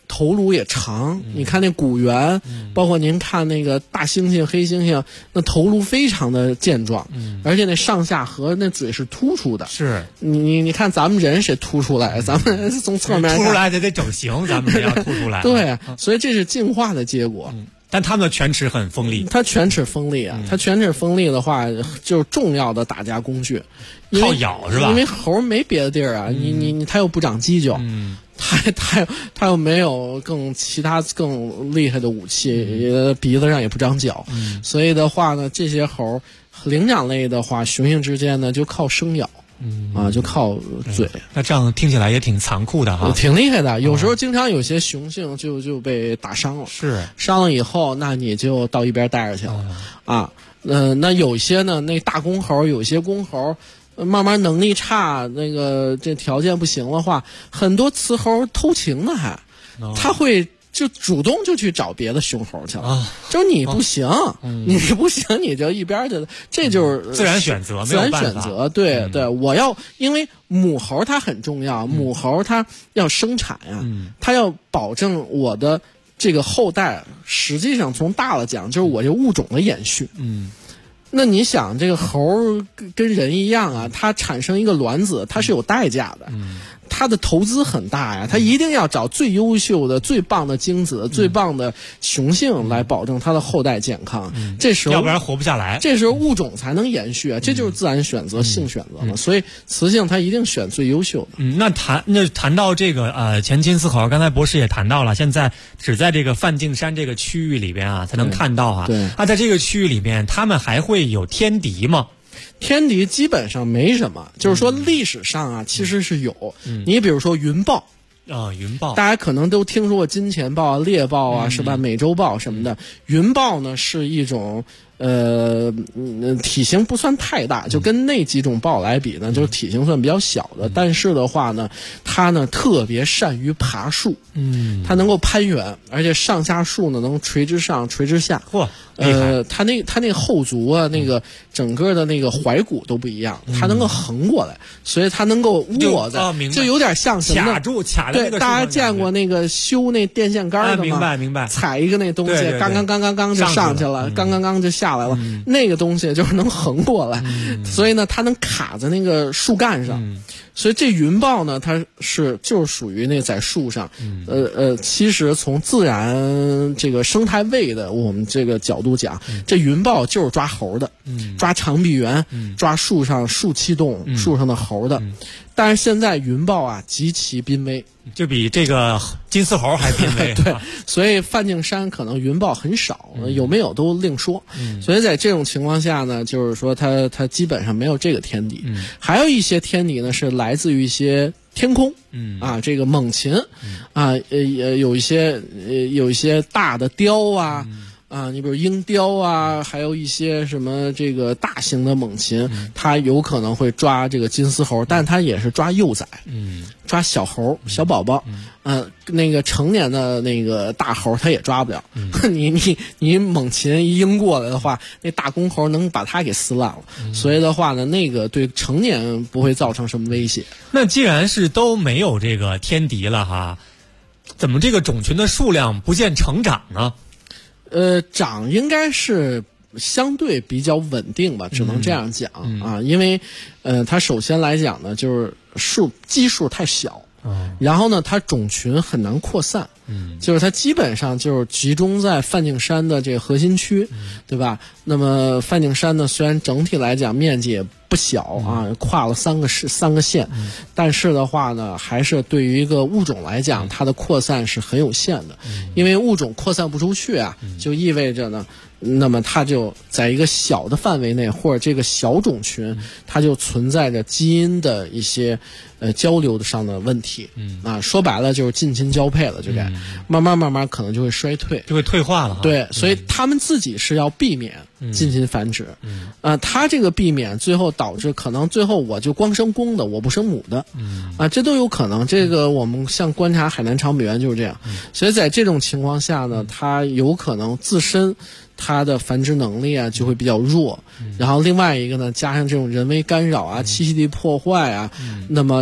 S11: 头颅也长，你看那古猿，包括您看那个大猩猩、黑猩猩，那头颅非常的健壮，而且那上下颌那嘴是突出的。
S4: 是
S11: 你看咱们人谁突出来？咱们从侧面
S4: 突出来得整形，咱们也要突出来。
S11: 对，所以这是进化的结果。
S4: 但他们的犬齿很锋利，
S11: 它犬齿锋利啊，它犬齿锋利的话，就是重要的打架工具，
S4: 靠咬是吧？
S11: 因为猴没别的地儿啊，它又不长犄角，它又没有其他更厉害的武器，鼻子上也不长角，所以的话呢，这些猴灵长类的话，雄性之间呢就靠生咬。就靠嘴。
S4: 那这样听起来也挺残酷的哈，
S11: 挺厉害的。有时候经常有些雄性就被打伤了，
S4: 是
S11: 伤了以后，那你就到一边待着去了那有些呢，那大公猴，有些公猴慢慢能力差，那个这条件不行的话，很多雌猴偷情呢他会就主动就去找别的雄猴去了，就是你不行，你不行，你就一边去，这就是
S4: 自然选择，
S11: 自然选择。对对，因为母猴它很重要，母猴它要生产呀，它要保证我的这个后代，实际上从大了讲，就是我这物种的延续。那你想，这个猴跟人一样啊，它产生一个卵子，它是有代价的。它的投资很大呀，它一定要找最优秀的、最棒的精子、最棒的雄性来保证它的后代健康。这时候
S4: 要不然活不下来。
S11: 这时候物种才能延续啊，这就是自然选择、性选择嘛。所以雌性它一定选最优秀的。
S4: 那谈到这个前金丝猴，刚才博士也谈到了，现在只在这个梵净山这个区域里边啊才能看到啊。
S11: 对。
S4: 那在这个区域里面，他们还会有天敌吗？
S11: 天敌基本上没什么，就是说历史上啊，其实是有。你比如说云豹
S4: 云豹，
S11: 大家可能都听说过金钱豹啊、猎豹啊，是吧？美洲豹什么的。云豹呢是一种体型不算太大，就跟那几种豹来比呢，就是体型算比较小的。但是的话呢，它呢特别善于爬树，它能够攀援，而且上下树呢能垂直上、垂直下。
S4: 嚯！
S11: 它那后足啊，那个整个的那个踝骨都不一样，它能够横过来，所以它能够握在，就有点像什么？
S4: 卡
S11: 对，大家见过那个修那电线杆的
S4: 吗？明白。
S11: 踩一个那东西，刚就上去了，刚就下来了，那个东西就是能横过来，所以呢，它能卡在那个树干上。所以这云豹呢，它就是属于那在树上，其实从自然这个生态位的我们这个角度讲，这云豹就是抓猴的，抓长臂猿，抓树上树栖动物、树上的猴的。但是现在云豹啊极其濒危，
S4: 就比这个金丝猴还濒危。
S11: 对，所以梵净山可能云豹很少，有没有都另说。所以在这种情况下呢，就是说它基本上没有这个天敌。还有一些天敌呢是来自于一些天空，这个猛禽，有一些大的雕啊。你比如鹰雕啊，还有一些什么这个大型的猛禽，它有可能会抓这个金丝猴，但它也是抓幼崽，抓小猴、小宝宝，那个成年的那个大猴它也抓不了。你猛禽一鹰过来的话，那大公猴能把它给撕烂了。所以的话呢，那个对成年不会造成什么威胁。
S4: 那既然是都没有这个天敌了哈，怎么这个种群的数量不见成长呢？
S11: 长应该是相对比较稳定吧，只能这样讲啊，因为它首先来讲呢，就是基数太小，然后呢，它种群很难扩散，就是它基本上就是集中在梵净山的这个核心区，对吧？那么梵净山呢，虽然整体来讲面积也不小啊，跨了三个县，但是的话呢，还是对于一个物种来讲，它的扩散是很有限的，因为物种扩散不出去啊，就意味着呢，那么它就在一个小的范围内，或者这个小种群，它就存在着基因的一些交流上的问题，说白了就是近亲交配了，就该慢慢可能就会衰退，
S4: 就会退化了。
S11: 对，所以他们自己是要避免近亲繁殖，他这个避免最后导致可能最后我就光生公的，我不生母的，这都有可能。这个我们像观察海南长臂猿就是这样，所以在这种情况下呢，它有可能自身它的繁殖能力啊就会比较弱，然后另外一个呢，加上这种人为干扰啊、栖息地破坏啊，那么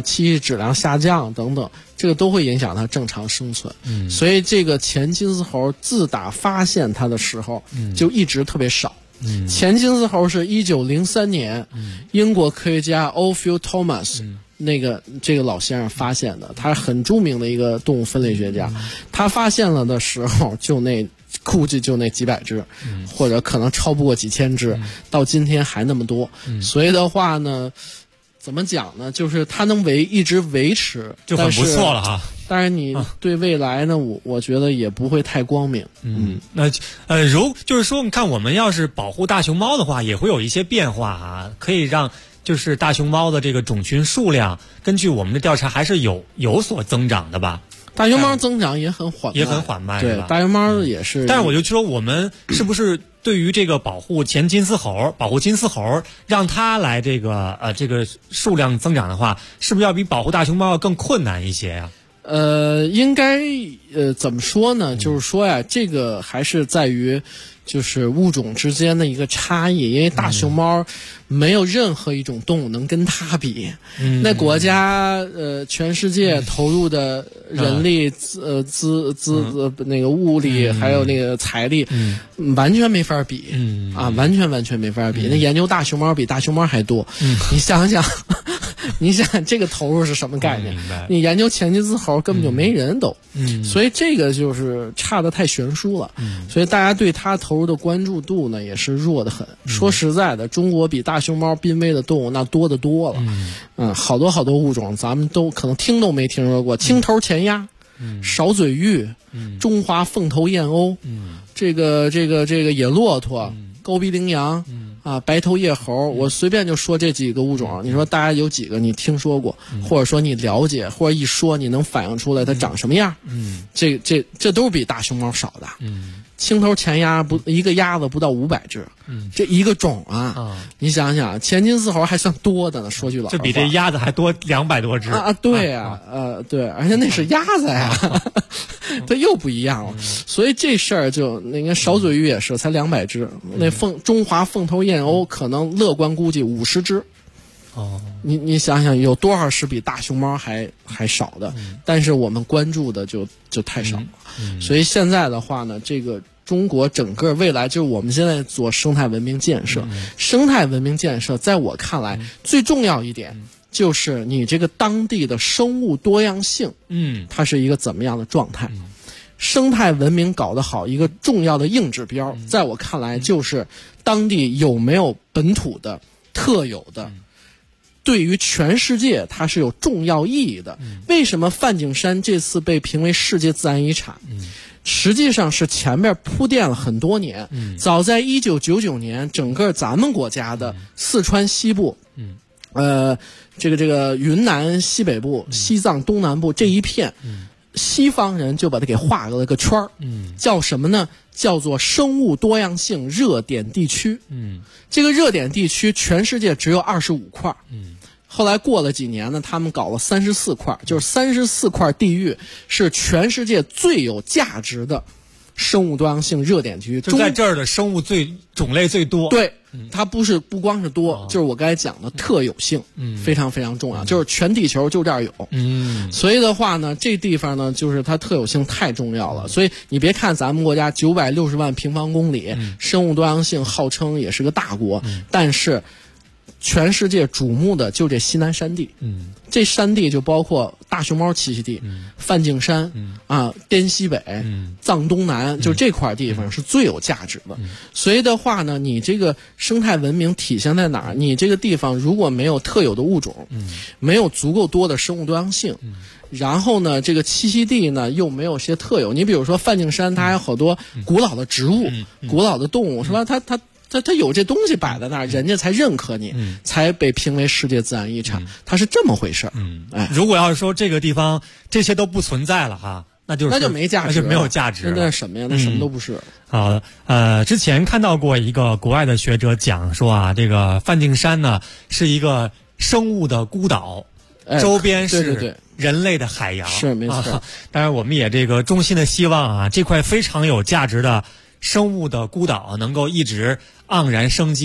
S11: 栖息质量下降等等，这个都会影响它正常生存。所以这个前金丝猴自打发现它的时候，就一直特别少。前金丝猴是1903年，英国科学家 Oldfield Thomas。这个老先生发现的，他是很著名的一个动物分类学家。他发现了的时候，估计就那几百只，或者可能超不过几千只，到今天还那么多。所以的话呢，怎么讲呢？就是它能一直维持，
S4: 就很不错了哈。
S11: 但是你对未来呢，我觉得也不会太光明。
S4: 那就是说，你看我们要是保护大熊猫的话，也会有一些变化啊，可以让。就是大熊猫的这个种群数量，根据我们的调查还是有所增长的吧？
S11: 大熊猫增长也很缓慢，
S4: 对，
S11: 大熊猫也是。
S4: 但是我就说，我们是不是对于这个保护金丝猴，让它来这个数量增长的话，是不是要比保护大熊猫要更困难一些呀？
S11: 应该怎么说呢？就是说呀，这个还是在于就是物种之间的一个差异，因为大熊猫没有任何一种动物能跟它比。那国家全世界投入的人力那个物力还有那个财力，完全没法比。完全没法比。那研究大熊猫比大熊猫还多。你想想。你想这个投入是什么概念？你研究前金丝猴根本就没人都，所以这个就是差得太悬殊了。所以大家对它投入的关注度呢也是弱得很。说实在的，中国比大熊猫濒危的动物那多得多了。好多物种咱们都可能听都没听说过，青头前鸭、少嘴鹬、中华凤头燕鸥，这个野骆驼、高鼻羚羊。白头叶猴，我随便就说这几个物种，你说大家有几个你听说过，或者说你了解，或者一说你能反映出来它长什么样？这都是比大熊猫少的。青头前鸭一个鸭子不到500只，这一个种你想想，前金丝猴还算多的呢。说句老实话，
S4: 这比这鸭子还多200多只
S11: 对对，而且那是鸭子呀，它又不一样了。所以这事儿就那个少嘴鹬也是才200只，那中华凤头燕鸥可能乐观估计50只。你想想有多少是比大熊猫还少的？但是我们关注的就太少了。所以现在的话呢，这个中国整个未来就是我们现在做生态文明建设。生态文明建设在我看来最重要一点就是你这个当地的生物多样性，它是一个怎么样的状态？生态文明搞得好，一个重要的硬指标，在我看来就是当地有没有本土的特有的。对于全世界它是有重要意义的。为什么梵净山这次被评为世界自然遗产？实际上是前面铺垫了很多年。早在1999年，整个咱们国家的四川西部，这个云南西北部、西藏东南部这一片，西方人就把它给画了个圈儿，叫什么呢？叫做生物多样性热点地区。这个热点地区全世界只有25块。后来过了几年呢，他们搞了34块，就是34块地域是全世界最有价值的生物多样性热点地区。
S4: 就在这儿的生物种类最多。
S11: 对，它不光是多，就是我刚才讲的特有性，非常非常重要，就是全地球就这儿有。所以的话呢，这地方呢，就是它特有性太重要了。所以你别看咱们国家960万平方公里，生物多样性号称也是个大国，但是全世界瞩目的就这西南山地。这山地就包括大熊猫栖息地、梵净山滇西北、藏东南，就这块地方是最有价值的。所以的话呢，你这个生态文明体现在哪儿？你这个地方如果没有特有的物种，没有足够多的生物多样性，然后呢，这个栖息地呢又没有些特有，你比如说梵净山，它还有好多古老的植物、古老的动物，是吧？它有这东西摆在那儿，人家才认可你，才被评为世界自然遗产。它是这么回事儿。
S4: 如果要是说这个地方这些都不存在了哈，那就
S11: 没价值，
S4: 那就没有价值了。
S11: 那是什么呀？那什么都不是。
S4: 好，之前看到过一个国外的学者讲说这个梵净山呢是一个生物的孤岛，周边是人类的海洋。
S11: 是没错。
S4: 当然，我们也这个衷心的希望这块非常有价值的生物的孤岛能够一直盎然生机，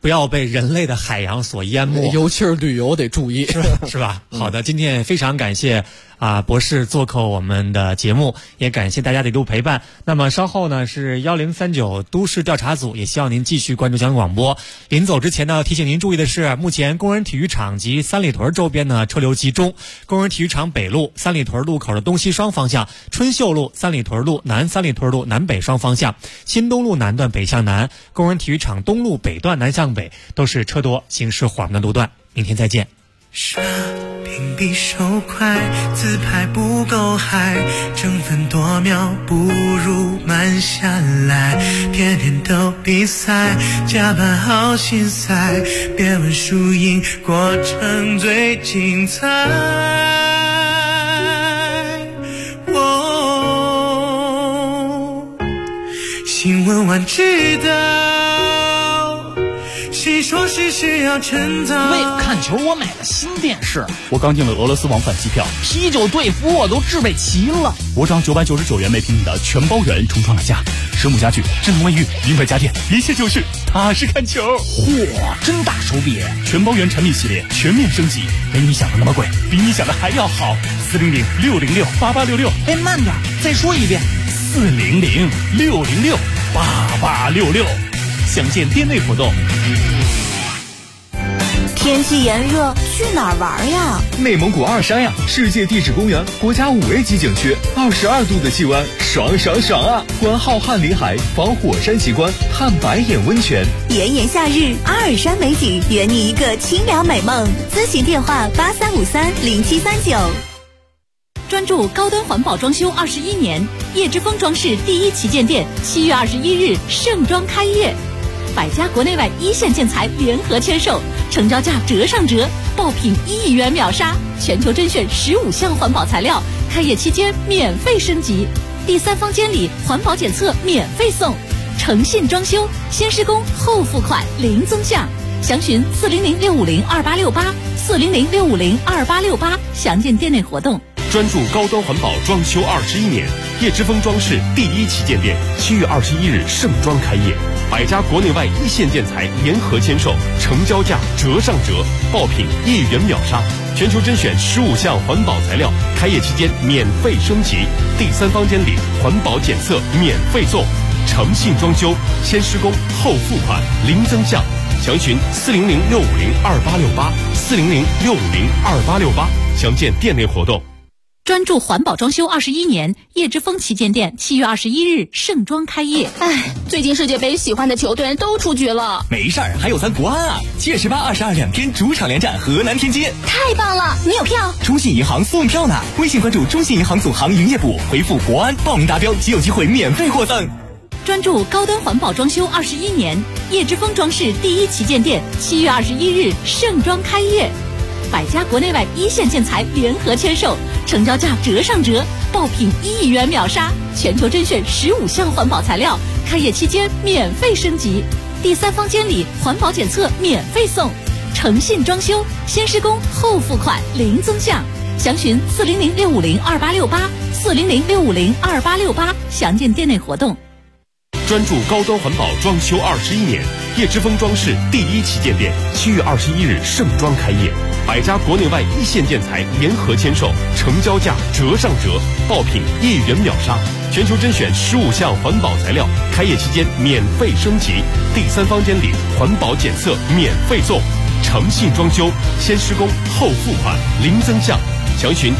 S4: 不要被人类的海洋所淹没，
S11: 尤其是旅游得注意，
S4: 是吧？好的，今天也非常感谢博士做客我们的节目，也感谢大家的一路陪伴。那么稍后呢是1039都市调查组，也希望您继续关注交通广播。临走之前呢，提醒您注意的是，目前工人体育场及三里屯周边呢车流集中，工人体育场北路三里屯路口的东西双方向，春秀路三里屯路南三里屯路南北双方向，新东路南段北向南，工人体育场东路北段南向北都是车多行驶缓慢的路段。明天再见。
S10: 刷屏比手快，自拍不够嗨，争分夺秒不如慢下来，天天都比赛，加班好心塞，别问输赢，过程最精彩。新闻晚知道，谁说是需要称赞？
S15: 为了看球，我买了新电视。
S5: 我刚订了俄罗斯往返机票，
S15: 啤酒队服我都置备齐了。
S5: 我涨999元每平米的全包圆重创了价，生木家具、智能卫浴、名牌家电，一切就是踏实看球。
S15: 嚯，真大手笔！
S5: 全包圆产品系列全面升级，没你想的那么贵，比你想的还要好。400-606-8866。
S15: 哎，慢点，再说一遍。
S5: 400-606-8866，详见店内活动。
S17: 天气炎热，去哪儿玩呀？
S18: 内蒙古二山呀，世界地质公园，国家5A级景区，22度的气温，爽爽爽啊！观浩瀚林海，访火山奇观，探白眼温泉。
S17: 炎炎夏日，阿尔山美景，圆你一个清凉美梦。咨询电话83530739。
S9: 专注高端环保装修21年，叶之峰装饰第1旗舰店7月21日盛装开业，百家国内外一线建材联合签售，成交价折上折，爆品1亿元秒杀，全球甄选15项环保材料，开业期间免费升级，第3方监理环保检测免费送，诚信装修，先施工后付款零增项，详询400-650-2868，400-650-2868，详见店内活动。
S20: 专注高端环保装修21年，叶之峰装饰第1旗舰店7月21日盛装开业，百家国内外一线建材联合签售，成交价折上折，爆品1亿元秒杀，全球甄选15项环保材料，开业期间免费升级，第3方监理环保检测免费送，诚信装修，先施工后付款零增项，详询400-650-2868，400-650-2868，详见店内活动。
S9: 专注环保装修21年，叶之峰旗舰店7月21日盛装开业。
S16: 最近世界杯喜欢的球队都出局了。
S21: 没事儿，还有咱国安啊！7月18、22两天主场连战河南天津。
S16: 太棒了！你有票？
S21: 中信银行送票呢，微信关注中信银行总行营业部，回复国安报名达标即有机会免费获赠。
S9: 专注高端环保装修21年，叶之峰装饰第1旗舰店7月21日盛装开业，百家国内外一线建材联合签售，成交价折上折，爆品1亿元秒杀，全球甄选15项环保材料，开业期间免费升级，第3方监理环保检测免费送，诚信装修，先施工后付款零增项，详询400-650-2868，400-650-2868，详见店内活动。
S20: 专注高端环保装修21年，叶之峰装饰第1旗舰店7月21日盛装开业，百家国内外一线建材联合签售，成交价折上折，爆品1亿元秒杀，全球甄选15项环保材料，开业期间免费升级，第3方监理环保检测免费送，诚信装修，先施工后付款零增项，详询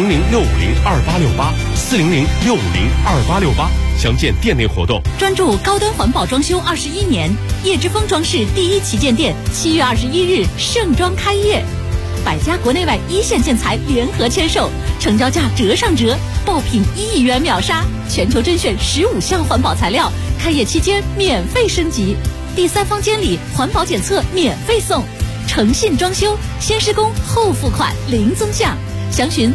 S20: 400-650-2868，400-650-2868，详见店内活动。
S9: 专注高端环保装修21年，叶之峰装饰第1旗舰店7月21日盛装开业，百家国内外一线建材联合签售，成交价折上折，爆品1亿元秒杀，全球甄选15项环保材料，开业期间免费升级，第3方监理环保检测免费送，诚信装修，先施工后付款零增项，详询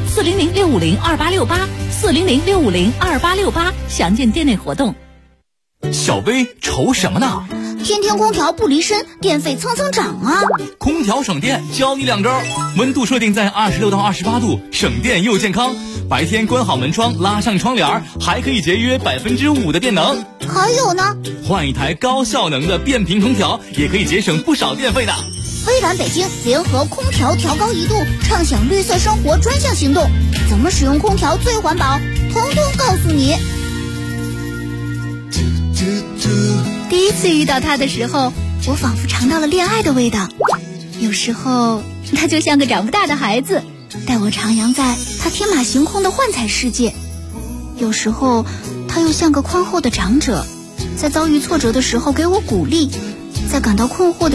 S9: 400-650-2868，400-650-2868，详见店内活动。
S21: 小薇愁什么呢？
S16: 天天空调不离身，电费蹭蹭涨啊！
S21: 空调省电，教你2招：温度设定在26到28度，省电又健康。白天关好门窗，拉上窗帘，还可以节约5%的电能。
S16: 还有呢，
S21: 换一台高效能的变频空调，也可以节省不少电费的。
S16: 微软北京联合空调调高1度，畅享绿色生活专项行动，怎么使用空调最环保，统统告诉你。第一次遇到他的时候，我仿佛尝到了恋爱的味道。有时候他就像个长不大的孩子，带我徜徉在他天马行空的幻彩世界。有时候他又像个宽厚的长者，在遭遇挫折的时候给我鼓励，在感到困惑的